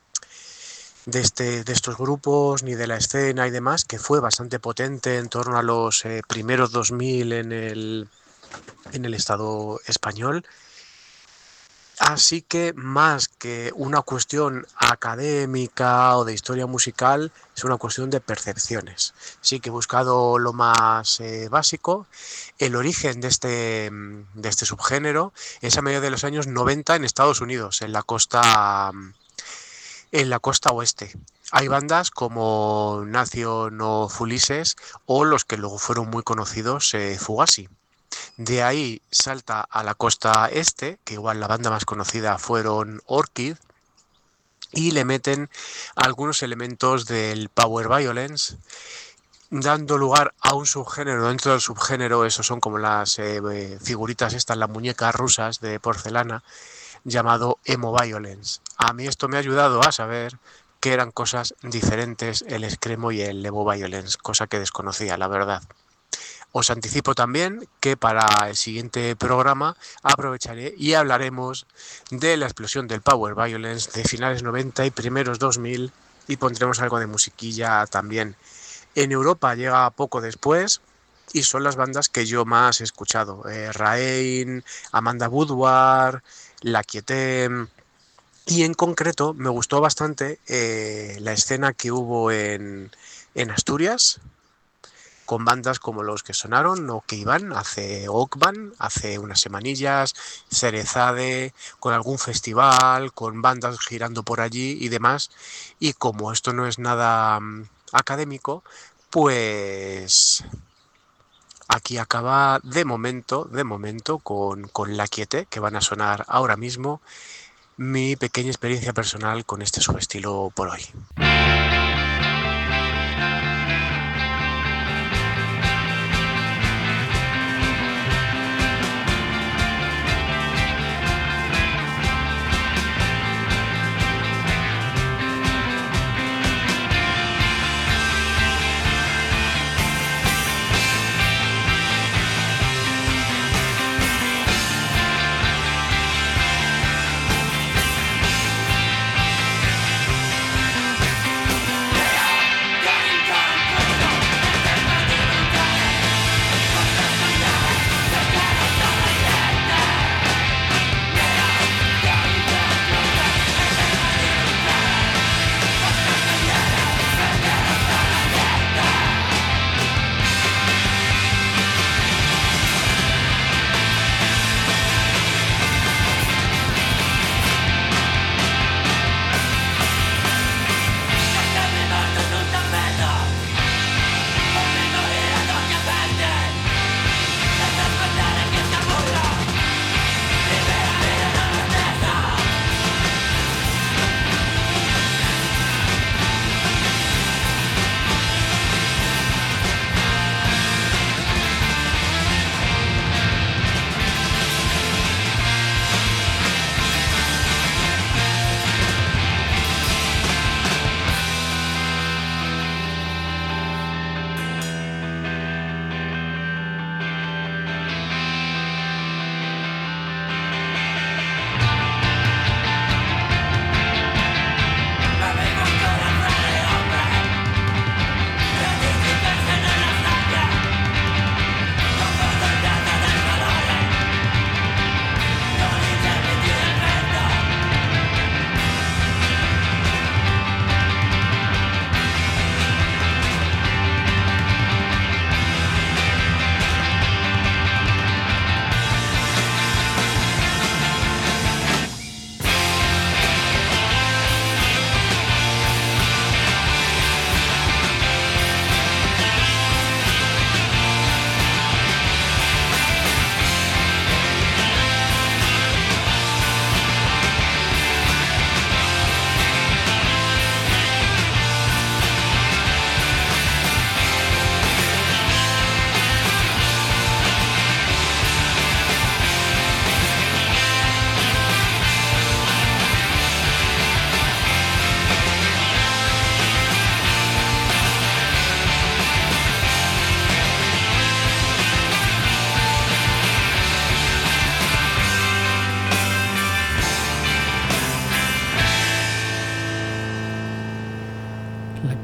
estos grupos ni de la escena y demás, que fue bastante potente en torno a los primeros 2000 en el estado español. Así que más que una cuestión académica o de historia musical, es una cuestión de percepciones. Sí que he buscado lo más básico. El origen de este subgénero es a mediados de los años 90 en Estados Unidos, en la costa oeste. Hay bandas como Nation of Ulysses o los que luego fueron muy conocidos, Fugazi. De ahí salta a la costa este, que igual la banda más conocida fueron Orchid, y le meten algunos elementos del Power Violence, dando lugar a un subgénero dentro del subgénero. Esos son como las figuritas estas, las muñecas rusas de porcelana, llamado Emo Violence. A mí esto me ha ayudado a saber que eran cosas diferentes el screamo y el Emo Violence, cosa que desconocía, la verdad. Os anticipo también que para el siguiente programa aprovecharé y hablaremos de la explosión del Power Violence de finales 90 y primeros 2000, y pondremos algo de musiquilla también. En Europa llega poco después y son las bandas que yo más he escuchado. Rain, Amanda Boudoir, La Quietem, y en concreto me gustó bastante la escena que hubo en Asturias, con bandas como los que sonaron, OK Band hace unas semanillas, Cerezade, con algún festival, con bandas girando por allí y demás. Y como esto no es nada académico, pues aquí acaba de momento con La Quiete, que van a sonar ahora mismo, mi pequeña experiencia personal con este subestilo por hoy.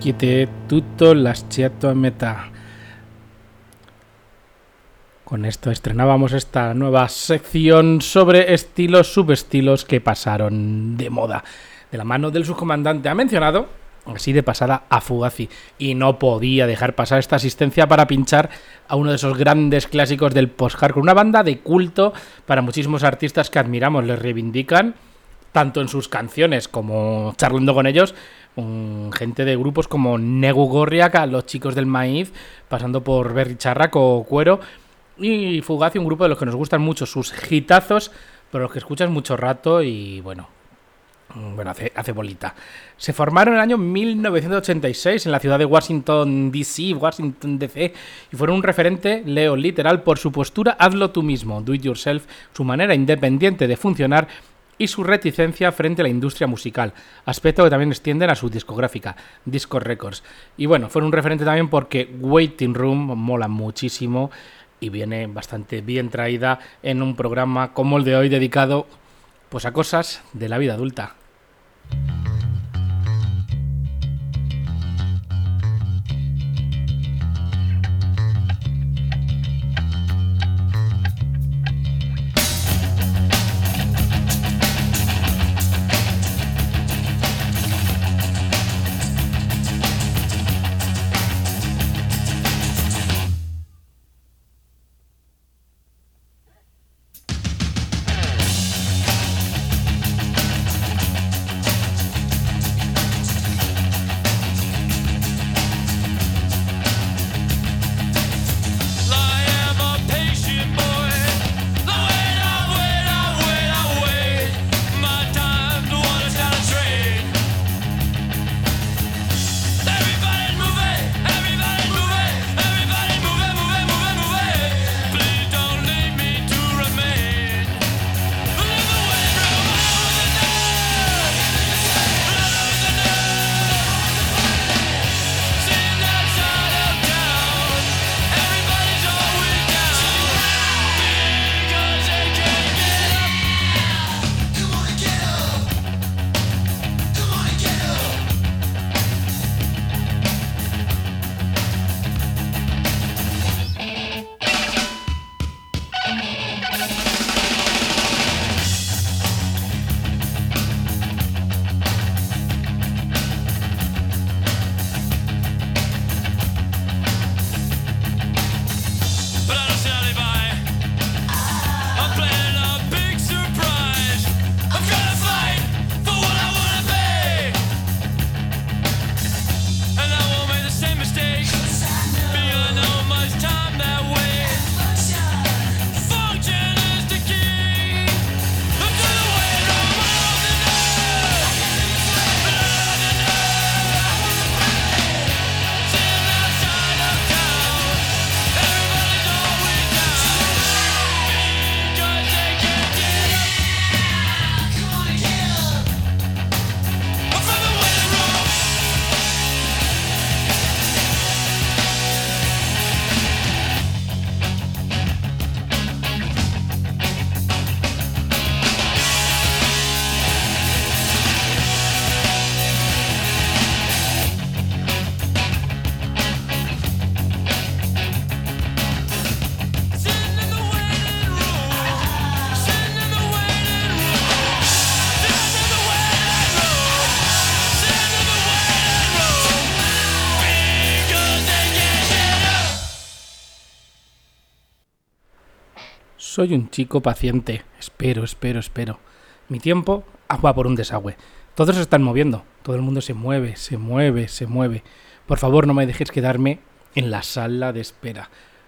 quiete tutto lasciato a metà. Con esto estrenábamos esta nueva sección sobre estilos, subestilos que pasaron de moda. De la mano del subcomandante ha mencionado, así de pasada, a Fugazi. Y no podía dejar pasar esta asistencia para pinchar a uno de esos grandes clásicos del post-hardcore. Una banda de culto para muchísimos artistas que admiramos, les reivindican, tanto en sus canciones como charlando con ellos, gente de grupos como Negu Gorriak, Los Chicos del Maíz, pasando por Berri Charraco o Cuero, y Fugazi, un grupo de los que nos gustan mucho sus hitazos, pero los que escuchas mucho rato y bueno, hace bolita. Se formaron en el año 1986 en la ciudad de Washington DC, y fueron un referente, leo literal, por su postura hazlo tú mismo, do it yourself, su manera independiente de funcionar y su reticencia frente a la industria musical, aspecto que también extienden a su discográfica, Disco Records. Y bueno, fueron un referente también porque Waiting Room mola muchísimo y viene bastante bien traída en un programa como el de hoy dedicado pues a cosas de la vida adulta. Soy un chico paciente. Espero. Mi tiempo, agua por un desagüe. Todos se están moviendo. Todo el mundo se mueve. Por favor, no me dejes quedarme en la sala de espera.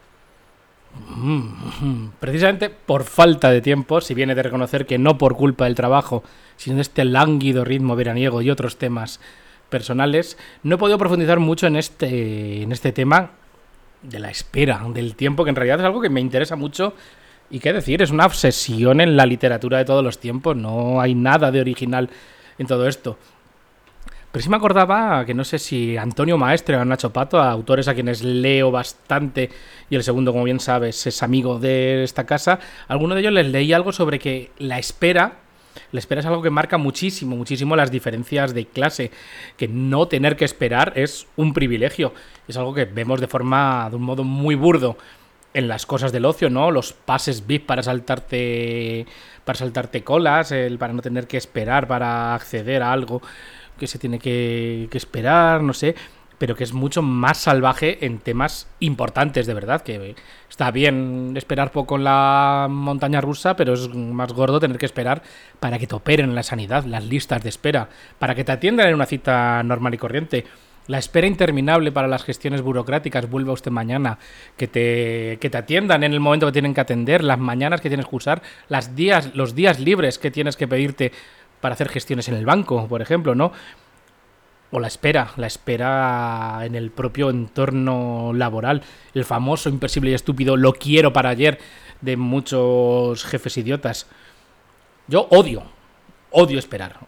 Precisamente por falta de tiempo, si viene de reconocer que no por culpa del trabajo, sino de este lánguido ritmo veraniego y otros temas personales, no he podido profundizar mucho en este tema de la espera, del tiempo, que en realidad es algo que me interesa mucho y qué decir, es una obsesión en la literatura de todos los tiempos, no hay nada de original en todo esto. Pero sí me acordaba que no sé si Antonio Maestre o Nacho Pato, autores a quienes leo bastante, y el segundo, como bien sabes, es amigo de esta casa, alguno de ellos les leí algo sobre que la espera La espera es algo que marca muchísimo las diferencias de clase, que no tener que esperar es un privilegio. Es algo que vemos de un modo muy burdo en las cosas del ocio, ¿no? Los pases VIP para saltarte colas, para no tener que esperar para acceder a algo que se tiene que esperar, no sé, pero que es mucho más salvaje en temas importantes, de verdad, que está bien esperar poco en la montaña rusa, pero es más gordo tener que esperar para que te operen en la sanidad, las listas de espera, para que te atiendan en una cita normal y corriente. La espera interminable para las gestiones burocráticas, vuelva usted mañana, que te atiendan en el momento que tienen que atender, las mañanas que tienes que usar, los días libres que tienes que pedirte para hacer gestiones en el banco, por ejemplo, ¿no? O la espera en el propio entorno laboral, el famoso, imposible y estúpido "lo quiero para ayer" de muchos jefes idiotas. Yo odio esperar,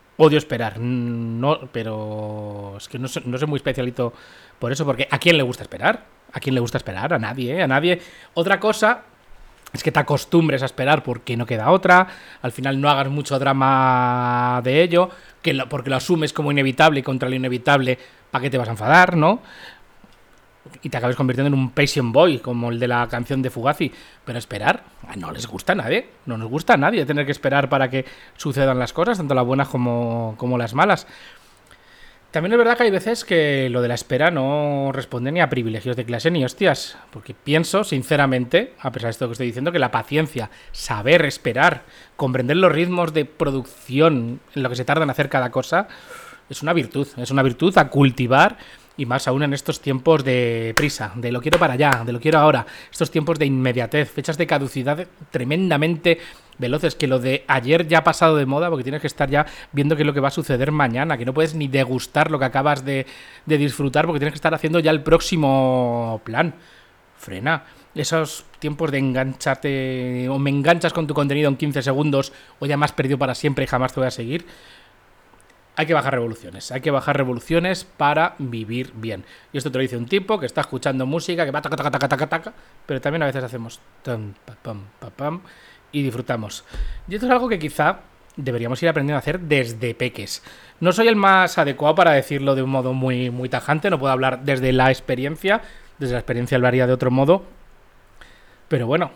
no, pero es que no soy muy especialito por eso, porque ¿a quién le gusta esperar? ¿A quién le gusta esperar? A nadie, a nadie. Otra cosa es que te acostumbres a esperar porque no queda otra, al final no hagas mucho drama de ello, porque lo asumes como inevitable y contra lo inevitable, ¿para qué te vas a enfadar, no? Y te acabes convirtiendo en un patient boy, como el de la canción de Fugazi. Pero esperar, no les gusta a nadie, no nos gusta a nadie tener que esperar para que sucedan las cosas, tanto las buenas como las malas. También es verdad que hay veces que lo de la espera no responde ni a privilegios de clase ni hostias, porque pienso, sinceramente, a pesar de esto que estoy diciendo, que la paciencia, saber esperar, comprender los ritmos de producción en lo que se tarda en hacer cada cosa, es una virtud a cultivar, y más aún en estos tiempos de prisa, de lo quiero para allá, de lo quiero ahora, estos tiempos de inmediatez, fechas de caducidad tremendamente veloces, que lo de ayer ya ha pasado de moda porque tienes que estar ya viendo qué es lo que va a suceder mañana, que no puedes ni degustar lo que acabas de disfrutar porque tienes que estar haciendo ya el próximo plan. Frena. Esos tiempos de engancharte, o me enganchas con tu contenido en 15 segundos o ya me has perdido para siempre y jamás te voy a seguir. Hay que bajar revoluciones para vivir bien. Y esto te lo dice un tipo que está escuchando música, que va taca, taca, taca, taca, taca, pero también a veces hacemos tam, pa, pam, pa, pam, y disfrutamos. Y esto es algo que quizá deberíamos ir aprendiendo a hacer desde peques. No soy el más adecuado para decirlo de un modo muy, muy tajante, no puedo hablar desde la experiencia hablaría de otro modo, pero bueno,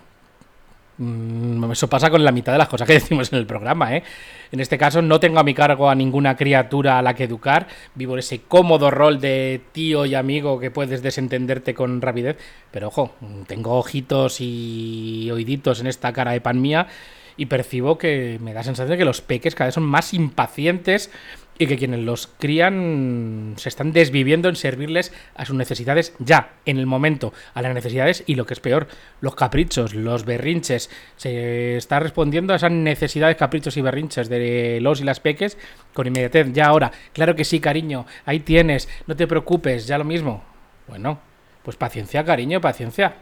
eso pasa con la mitad de las cosas que decimos en el programa, ¿eh? En este caso no tengo a mi cargo a ninguna criatura a la que educar, vivo ese cómodo rol de tío y amigo que puedes desentenderte con rapidez, pero ojo, tengo ojitos y oíditos en esta cara de pan mía y percibo que me da sensación de que los peques cada vez son más impacientes y que quienes los crían se están desviviendo en servirles a sus necesidades ya, en el momento, a las necesidades y lo que es peor, los caprichos, los berrinches. Se está respondiendo a esas necesidades, caprichos y berrinches de los y las peques con inmediatez, ya ahora. Claro que sí, cariño, ahí tienes, no te preocupes, ya lo mismo. Bueno, pues paciencia, cariño, paciencia.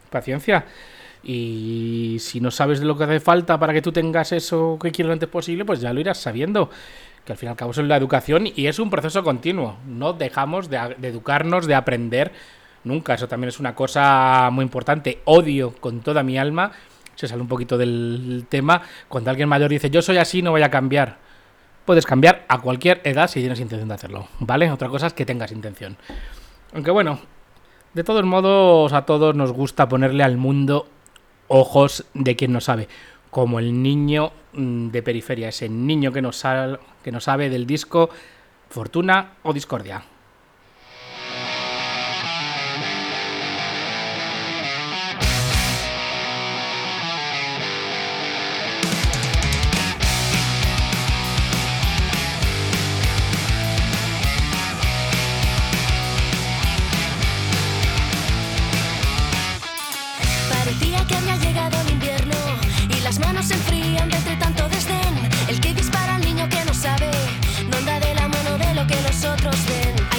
Y si no sabes de lo que hace falta para que tú tengas eso que quieres lo antes posible, pues ya lo irás sabiendo. Que al fin y al cabo es la educación y es un proceso continuo. No dejamos de educarnos, de aprender nunca. Eso también es una cosa muy importante. Odio con toda mi alma, se sale un poquito del tema, cuando alguien mayor dice yo soy así, no voy a cambiar. Puedes cambiar a cualquier edad si tienes intención de hacerlo, ¿vale? Otra cosa es que tengas intención. Aunque bueno, de todos modos a todos nos gusta ponerle al mundo ojos de quien no sabe. Como el niño de periferia, ese niño que no sabe del disco Fortuna o Discordia.
Parecía que había llegado el invierno y las manos se enfrían de entre tanto desdén. El que dispara al niño que no sabe, no anda de la mano de lo que los otros ven.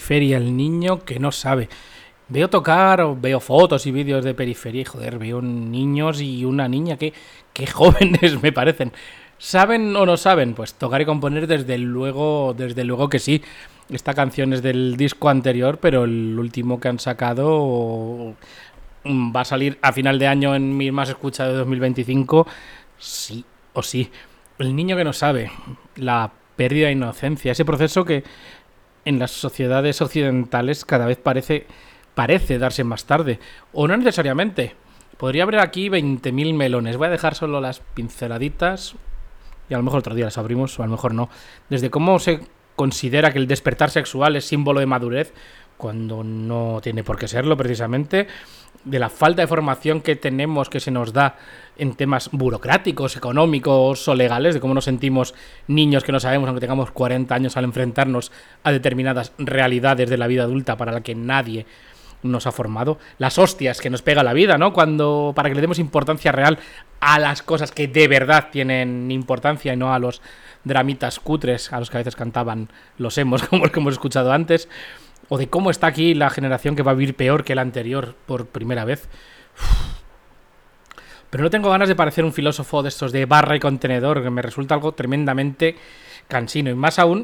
Periferia, el niño que no sabe. Veo tocar, o veo fotos y vídeos de Periferia y, joder, veo niños y una niña que jóvenes me parecen. ¿Saben o no saben? Pues tocar y componer desde luego que sí. Esta canción es del disco anterior, pero el último que han sacado va a salir a final de año en mi más escuchado de 2025. Sí o sí. El niño que no sabe. La pérdida de inocencia. Ese proceso que en las sociedades occidentales cada vez parece darse más tarde. O no necesariamente. Podría haber aquí 20.000 melones. Voy a dejar solo las pinceladitas y a lo mejor otro día las abrimos o a lo mejor no. Desde cómo se considera que el despertar sexual es símbolo de madurez cuando no tiene por qué serlo precisamente, de la falta de formación que tenemos, que se nos da en temas burocráticos, económicos o legales, de cómo nos sentimos niños que no sabemos, aunque tengamos 40 años, al enfrentarnos a determinadas realidades de la vida adulta para la que nadie nos ha formado, las hostias que nos pega la vida, ¿no? Para que le demos importancia real a las cosas que de verdad tienen importancia y no a los dramitas cutres a los que a veces cantaban los emos, como el que hemos escuchado antes, o de cómo está aquí la generación que va a vivir peor que la anterior por primera vez. Pero no tengo ganas de parecer un filósofo de estos de barra y contenedor, que me resulta algo tremendamente cansino, y más aún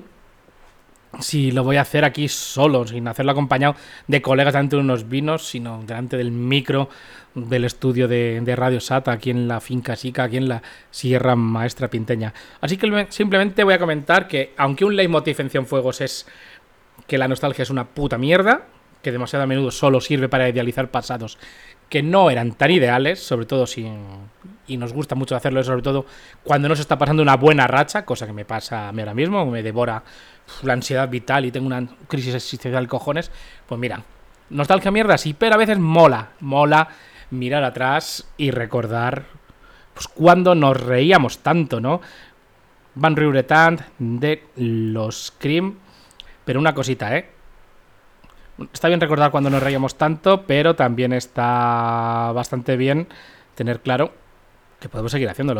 si lo voy a hacer aquí solo, sin hacerlo acompañado de colegas delante de unos vinos, sino delante del micro del estudio de Radio Sat, aquí en la Finca Sica, aquí en la Sierra Maestra Pinteña. Así que simplemente voy a comentar que, aunque un leitmotiv en Cienfuegos es que la nostalgia es una puta mierda, que demasiado a menudo solo sirve para idealizar pasados que no eran tan ideales, sobre todo y nos gusta mucho hacerlo, sobre todo cuando no se está pasando una buena racha, cosa que me pasa a mí ahora mismo, me devora la ansiedad vital y tengo una crisis existencial cojones. Pues mira, nostalgia mierda sí, pero a veces mola mirar atrás y recordar pues cuando nos reíamos tanto, ¿no? Van Riuretant de los Cream, pero una cosita, está bien recordar cuando nos reíamos tanto, pero también está bastante bien tener claro que podemos seguir haciéndolo,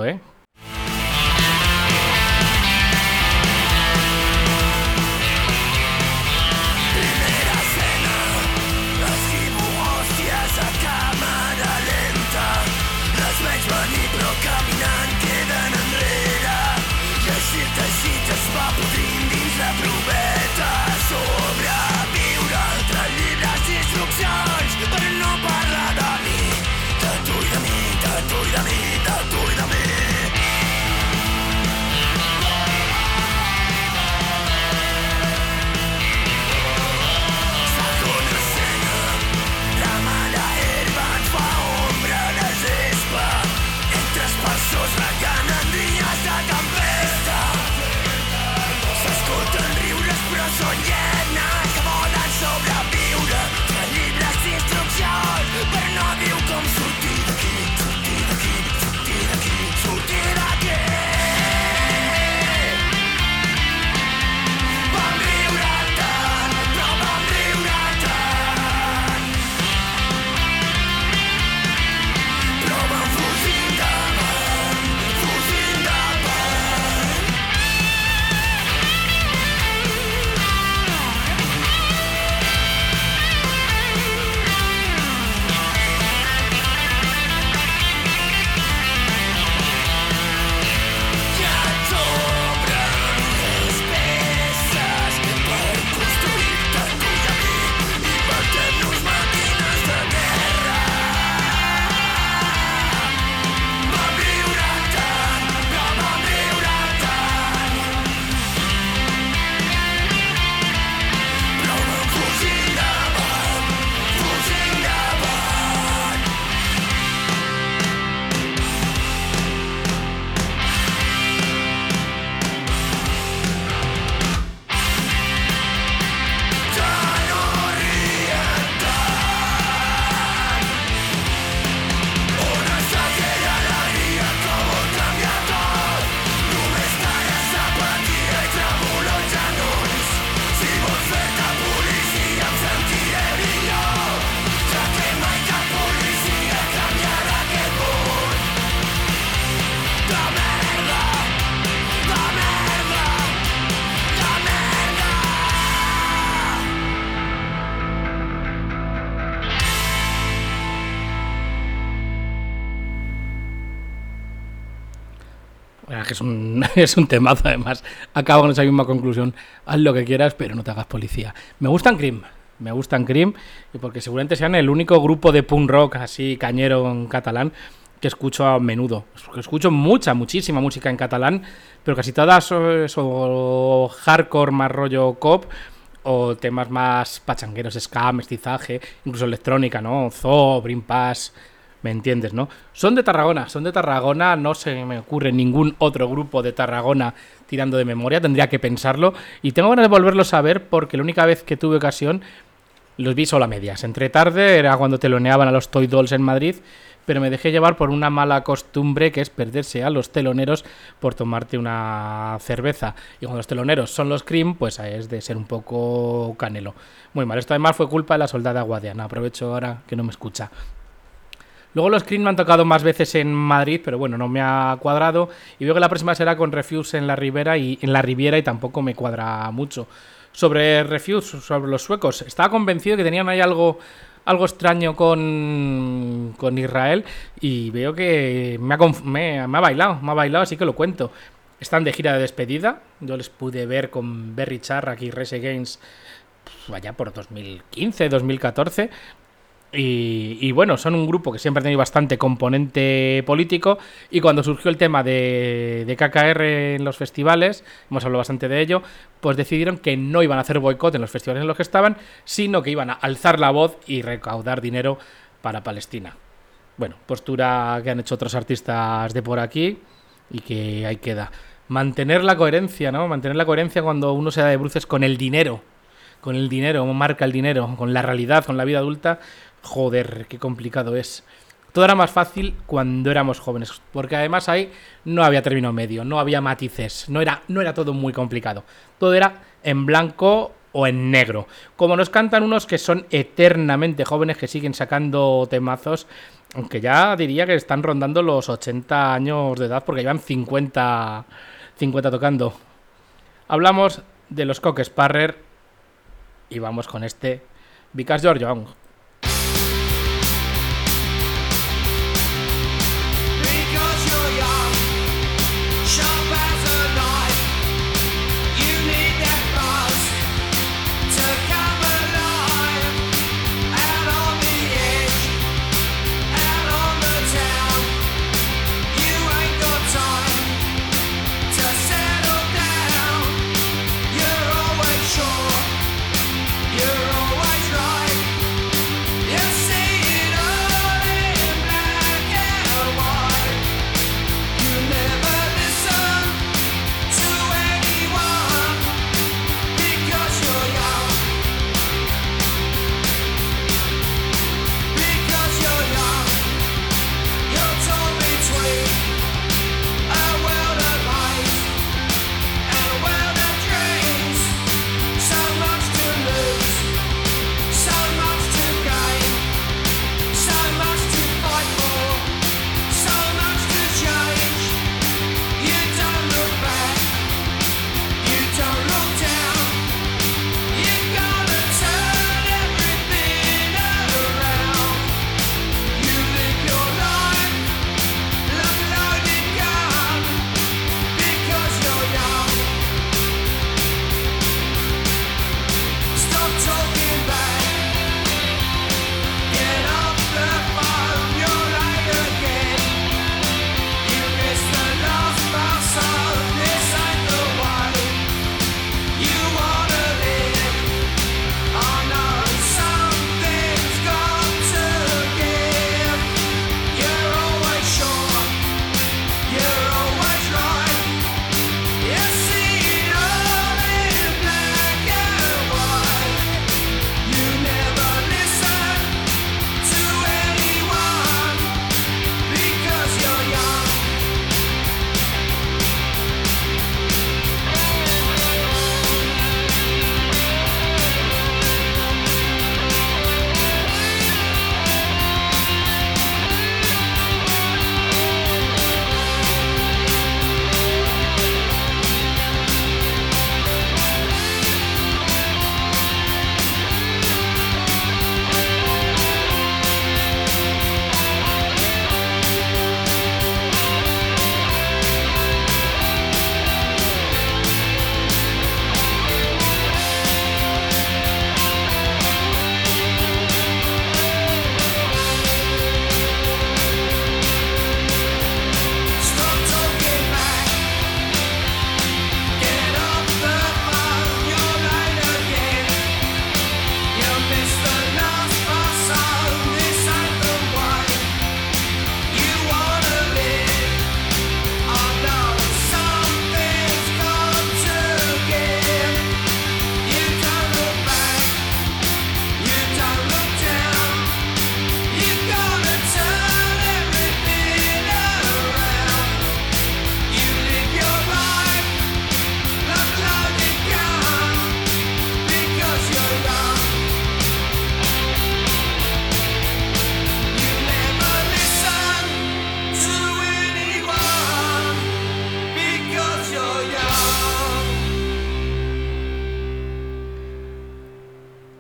que es un temazo, además. Acabo con esa misma conclusión. Haz lo que quieras, pero no te hagas policía. Me gustan Cream, y porque seguramente sean el único grupo de punk rock así cañero en catalán que escucho a menudo. Escucho muchísima música en catalán, pero casi todas o hardcore más rollo cop, o temas más pachangueros, ska, mestizaje, incluso electrónica, ¿no? Zoo, Brim Pass, ¿me entiendes, no? Son de Tarragona, no se me ocurre ningún otro grupo de Tarragona tirando de memoria, tendría que pensarlo, y tengo ganas de volverlos a ver porque la única vez que tuve ocasión los vi solo a medias. Entre tarde era cuando teloneaban a los Toy Dolls en Madrid, pero me dejé llevar por una mala costumbre que es perderse a los teloneros por tomarte una cerveza. Y cuando los teloneros son los Cream, pues es de ser un poco canelo. Muy mal. Esto además fue culpa de la soldada guadiana. Aprovecho ahora que no me escucha. Luego los Cream me han tocado más veces en Madrid, pero bueno, no me ha cuadrado. Y veo que la próxima será con Refuse en la Riviera y tampoco me cuadra mucho. Sobre Refuse, sobre los suecos, estaba convencido que tenían ahí algo extraño con Israel, y veo que me ha bailado, así que lo cuento. Están de gira de despedida. Yo les pude ver con Berry Charrack y Race Against vaya por 2015, 2014. Y bueno, son un grupo que siempre ha tenido bastante componente político, y cuando surgió el tema de KKR en los festivales, hemos hablado bastante de ello, pues decidieron que no iban a hacer boicot en los festivales en los que estaban, sino que iban a alzar la voz y recaudar dinero para Palestina. Bueno, postura que han hecho otros artistas de por aquí y que ahí queda. Mantener la coherencia, ¿no? Mantener la coherencia cuando uno se da de bruces con el dinero, cómo marca el dinero, con la realidad, con la vida adulta. Joder, qué complicado es. Todo era más fácil cuando éramos jóvenes, porque además ahí no había término medio, no había matices, no era todo muy complicado. Todo era en blanco o en negro. Como nos cantan unos que son eternamente jóvenes, que siguen sacando temazos, aunque ya diría que están rondando los 80 años de edad, porque llevan 50 tocando. Hablamos de los Cock Sparrer y vamos con este Because You're Young.
You're always right.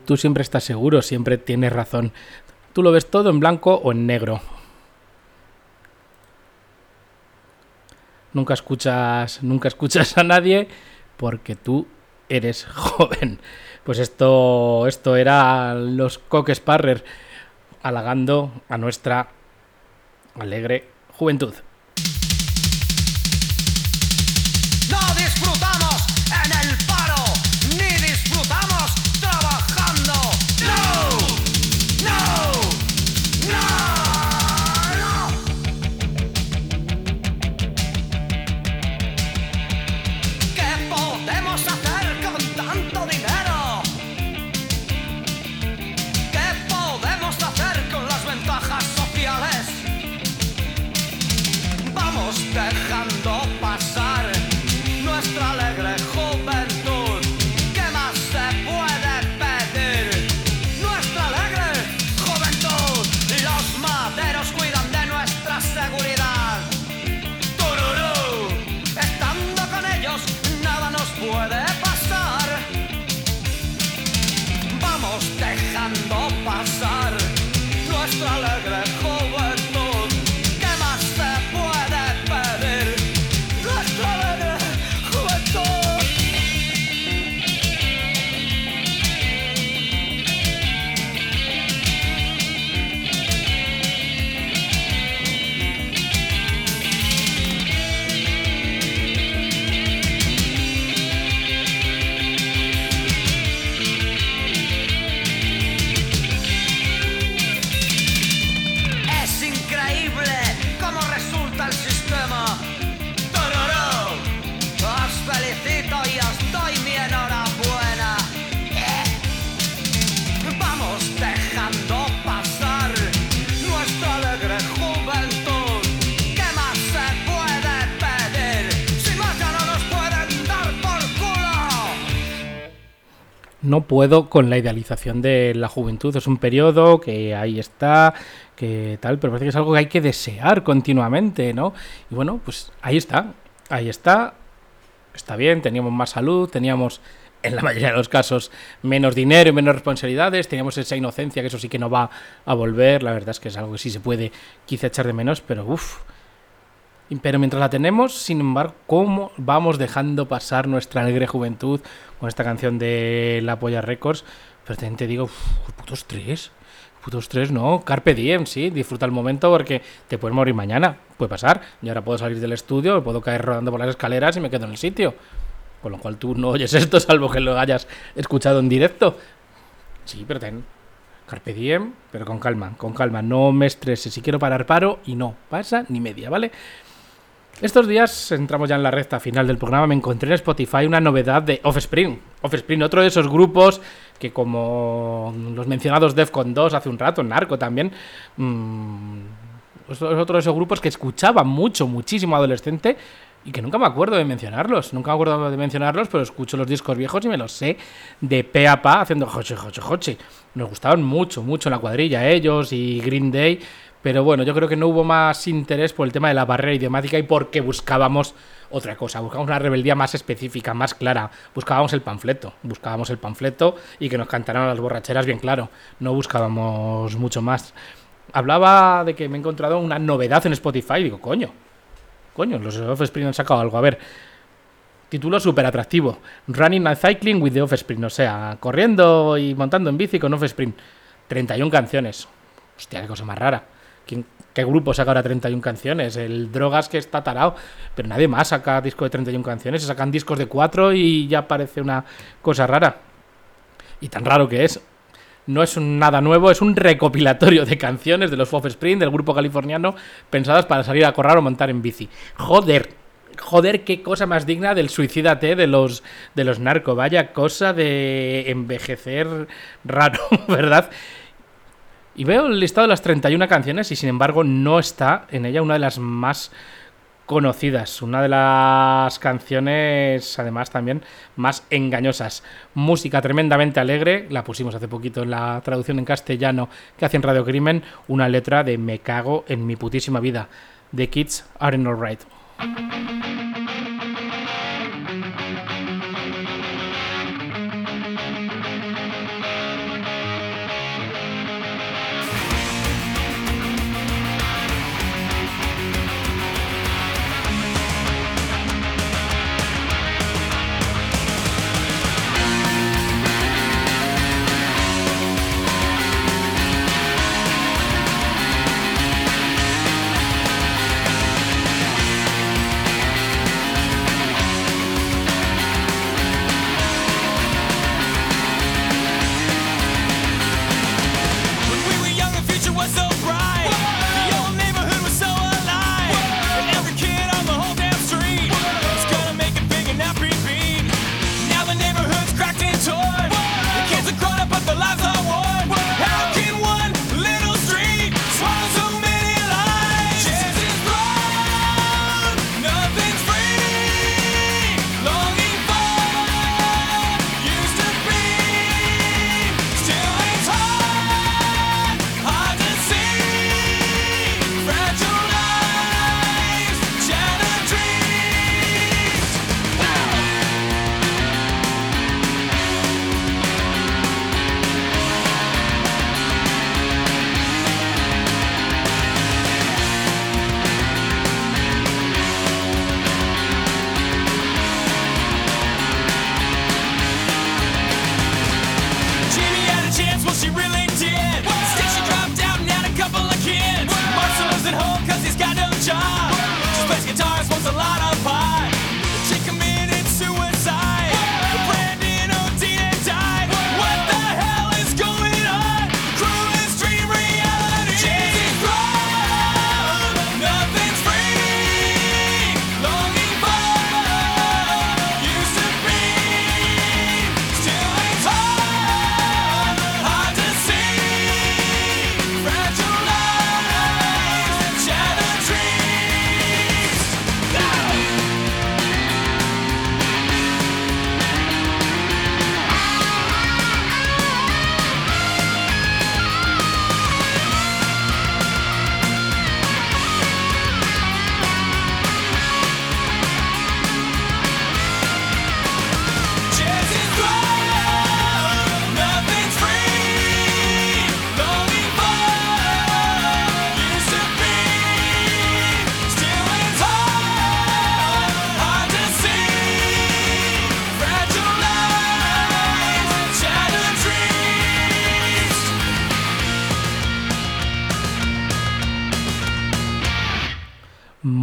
tú siempre estás seguro, siempre tienes razón. Tú lo ves todo en blanco o en negro. Nunca escuchas a nadie porque tú eres joven. Pues esto era los Cock-Sparrer halagando a nuestra alegre juventud.
No disfrutamos en el paro, ni disfrutamos trabajando. No, no, no, no. ¿Qué podemos hacer con tanto dinero? ¿Qué podemos hacer con las ventajas sociales? Vamos dejando pasar nuestra alegre juventud. ¿Qué más se puede pedir? Nuestra alegre juventud. Los maderos cuidan de nuestra seguridad. Tururú. Estando con ellos nada nos puede pasar. Vamos dejando pasar nuestra alegre juventud. ¿Qué más se puede pedir? Nuestra alegre juventud. Es increíble cómo resulta el sistema. Tururú. Os felicito y os doy mi enhorabuena. Vamos dejando pasar nuestra alegre juventud. ¿Qué más se puede pedir? Si más ya no nos pueden dar por culo.
No puedo con la idealización de la juventud. Es un periodo que ahí está, que tal, pero parece que es algo que hay que desear continuamente, ¿no? Y bueno, pues ahí está. Está bien, teníamos más salud, teníamos, en la mayoría de los casos, menos dinero y menos responsabilidades, teníamos esa inocencia, que eso sí que no va a volver. La verdad es que es algo que sí se puede quizá echar de menos, pero uff. Pero mientras la tenemos, sin embargo, ¿cómo vamos dejando pasar nuestra alegre juventud con esta canción de La Polla Records? Pero también te digo, putos tres, ¿no? Carpe diem, sí, disfruta el momento porque te puedes morir mañana, puede pasar. Y ahora puedo salir del estudio, me puedo caer rodando por las escaleras y me quedo en el sitio. Con lo cual tú no oyes esto, salvo que lo hayas escuchado en directo. Sí, pero carpe diem, pero con calma, no me estreses. Si quiero parar, paro y no pasa ni media, ¿vale? Estos días, entramos ya en la recta final del programa, me encontré en Spotify una novedad de Offspring. Offspring, otro de esos grupos que, como los mencionados Defcon 2 hace un rato, Narco también, es otro de esos grupos que escuchaba muchísimo adolescente y que nunca me acuerdo de mencionarlos. Pero escucho los discos viejos y me los sé de pe a pa haciendo hoche. Nos gustaban mucho en la cuadrilla ellos y Green Day. Pero bueno, yo creo que no hubo más interés por el tema de la barrera idiomática y porque buscábamos otra cosa. Buscábamos una rebeldía más específica, más clara. Buscábamos el panfleto y que nos cantaran las borracheras bien claro. No buscábamos mucho más. Hablaba de que me he encontrado una novedad en Spotify. Digo, coño, los Offspring han sacado algo. A ver, título súper atractivo. Running and Cycling with the Offspring. O sea, corriendo y montando en bici con Offspring. 31 canciones. Hostia, qué cosa más rara. ¿Qué grupo saca ahora 31 canciones? El Drogas, que está tarado, pero nadie más saca disco de 31 canciones. Se sacan discos de 4 y ya parece una cosa rara. Y tan raro que es. No es nada nuevo, es un recopilatorio de canciones de los Offspring, del grupo californiano, pensadas para salir a correr o montar en bici. Joder, qué cosa más digna del Suicídate de los Narco. Vaya cosa de envejecer raro, ¿verdad? Y veo el listado de las 31 canciones y sin embargo no está en ella una de las más conocidas, una de las canciones además también más engañosas. Música tremendamente alegre, la pusimos hace poquito en la traducción en castellano que hace en Radio Crimen, una letra de Me cago en mi putísima vida. The Kids Aren't Alright.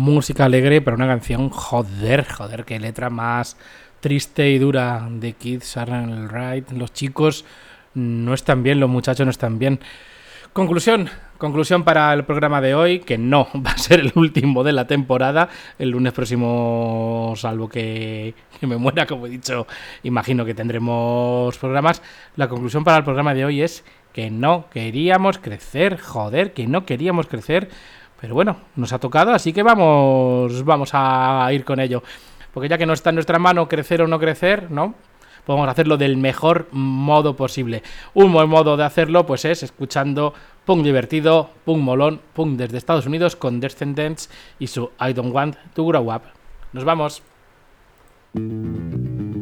música alegre, pero una canción, joder, qué letra más triste y dura. The kids aren't right. Los chicos no están bien, los muchachos no están bien. Conclusión para el programa de hoy, que no va a ser el último de la temporada. El lunes próximo, salvo que me muera, como he dicho, imagino que tendremos programas. La conclusión para el programa de hoy es que no queríamos crecer, que no queríamos crecer. Pero bueno, nos ha tocado, así que vamos a ir con ello. Porque ya que no está en nuestra mano crecer o no crecer, ¿no? Podemos hacerlo del mejor modo posible. Un buen modo de hacerlo pues es escuchando punk divertido, punk molón, punk desde Estados Unidos con Descendants y su I Don't Want to Grow Up. Nos vamos.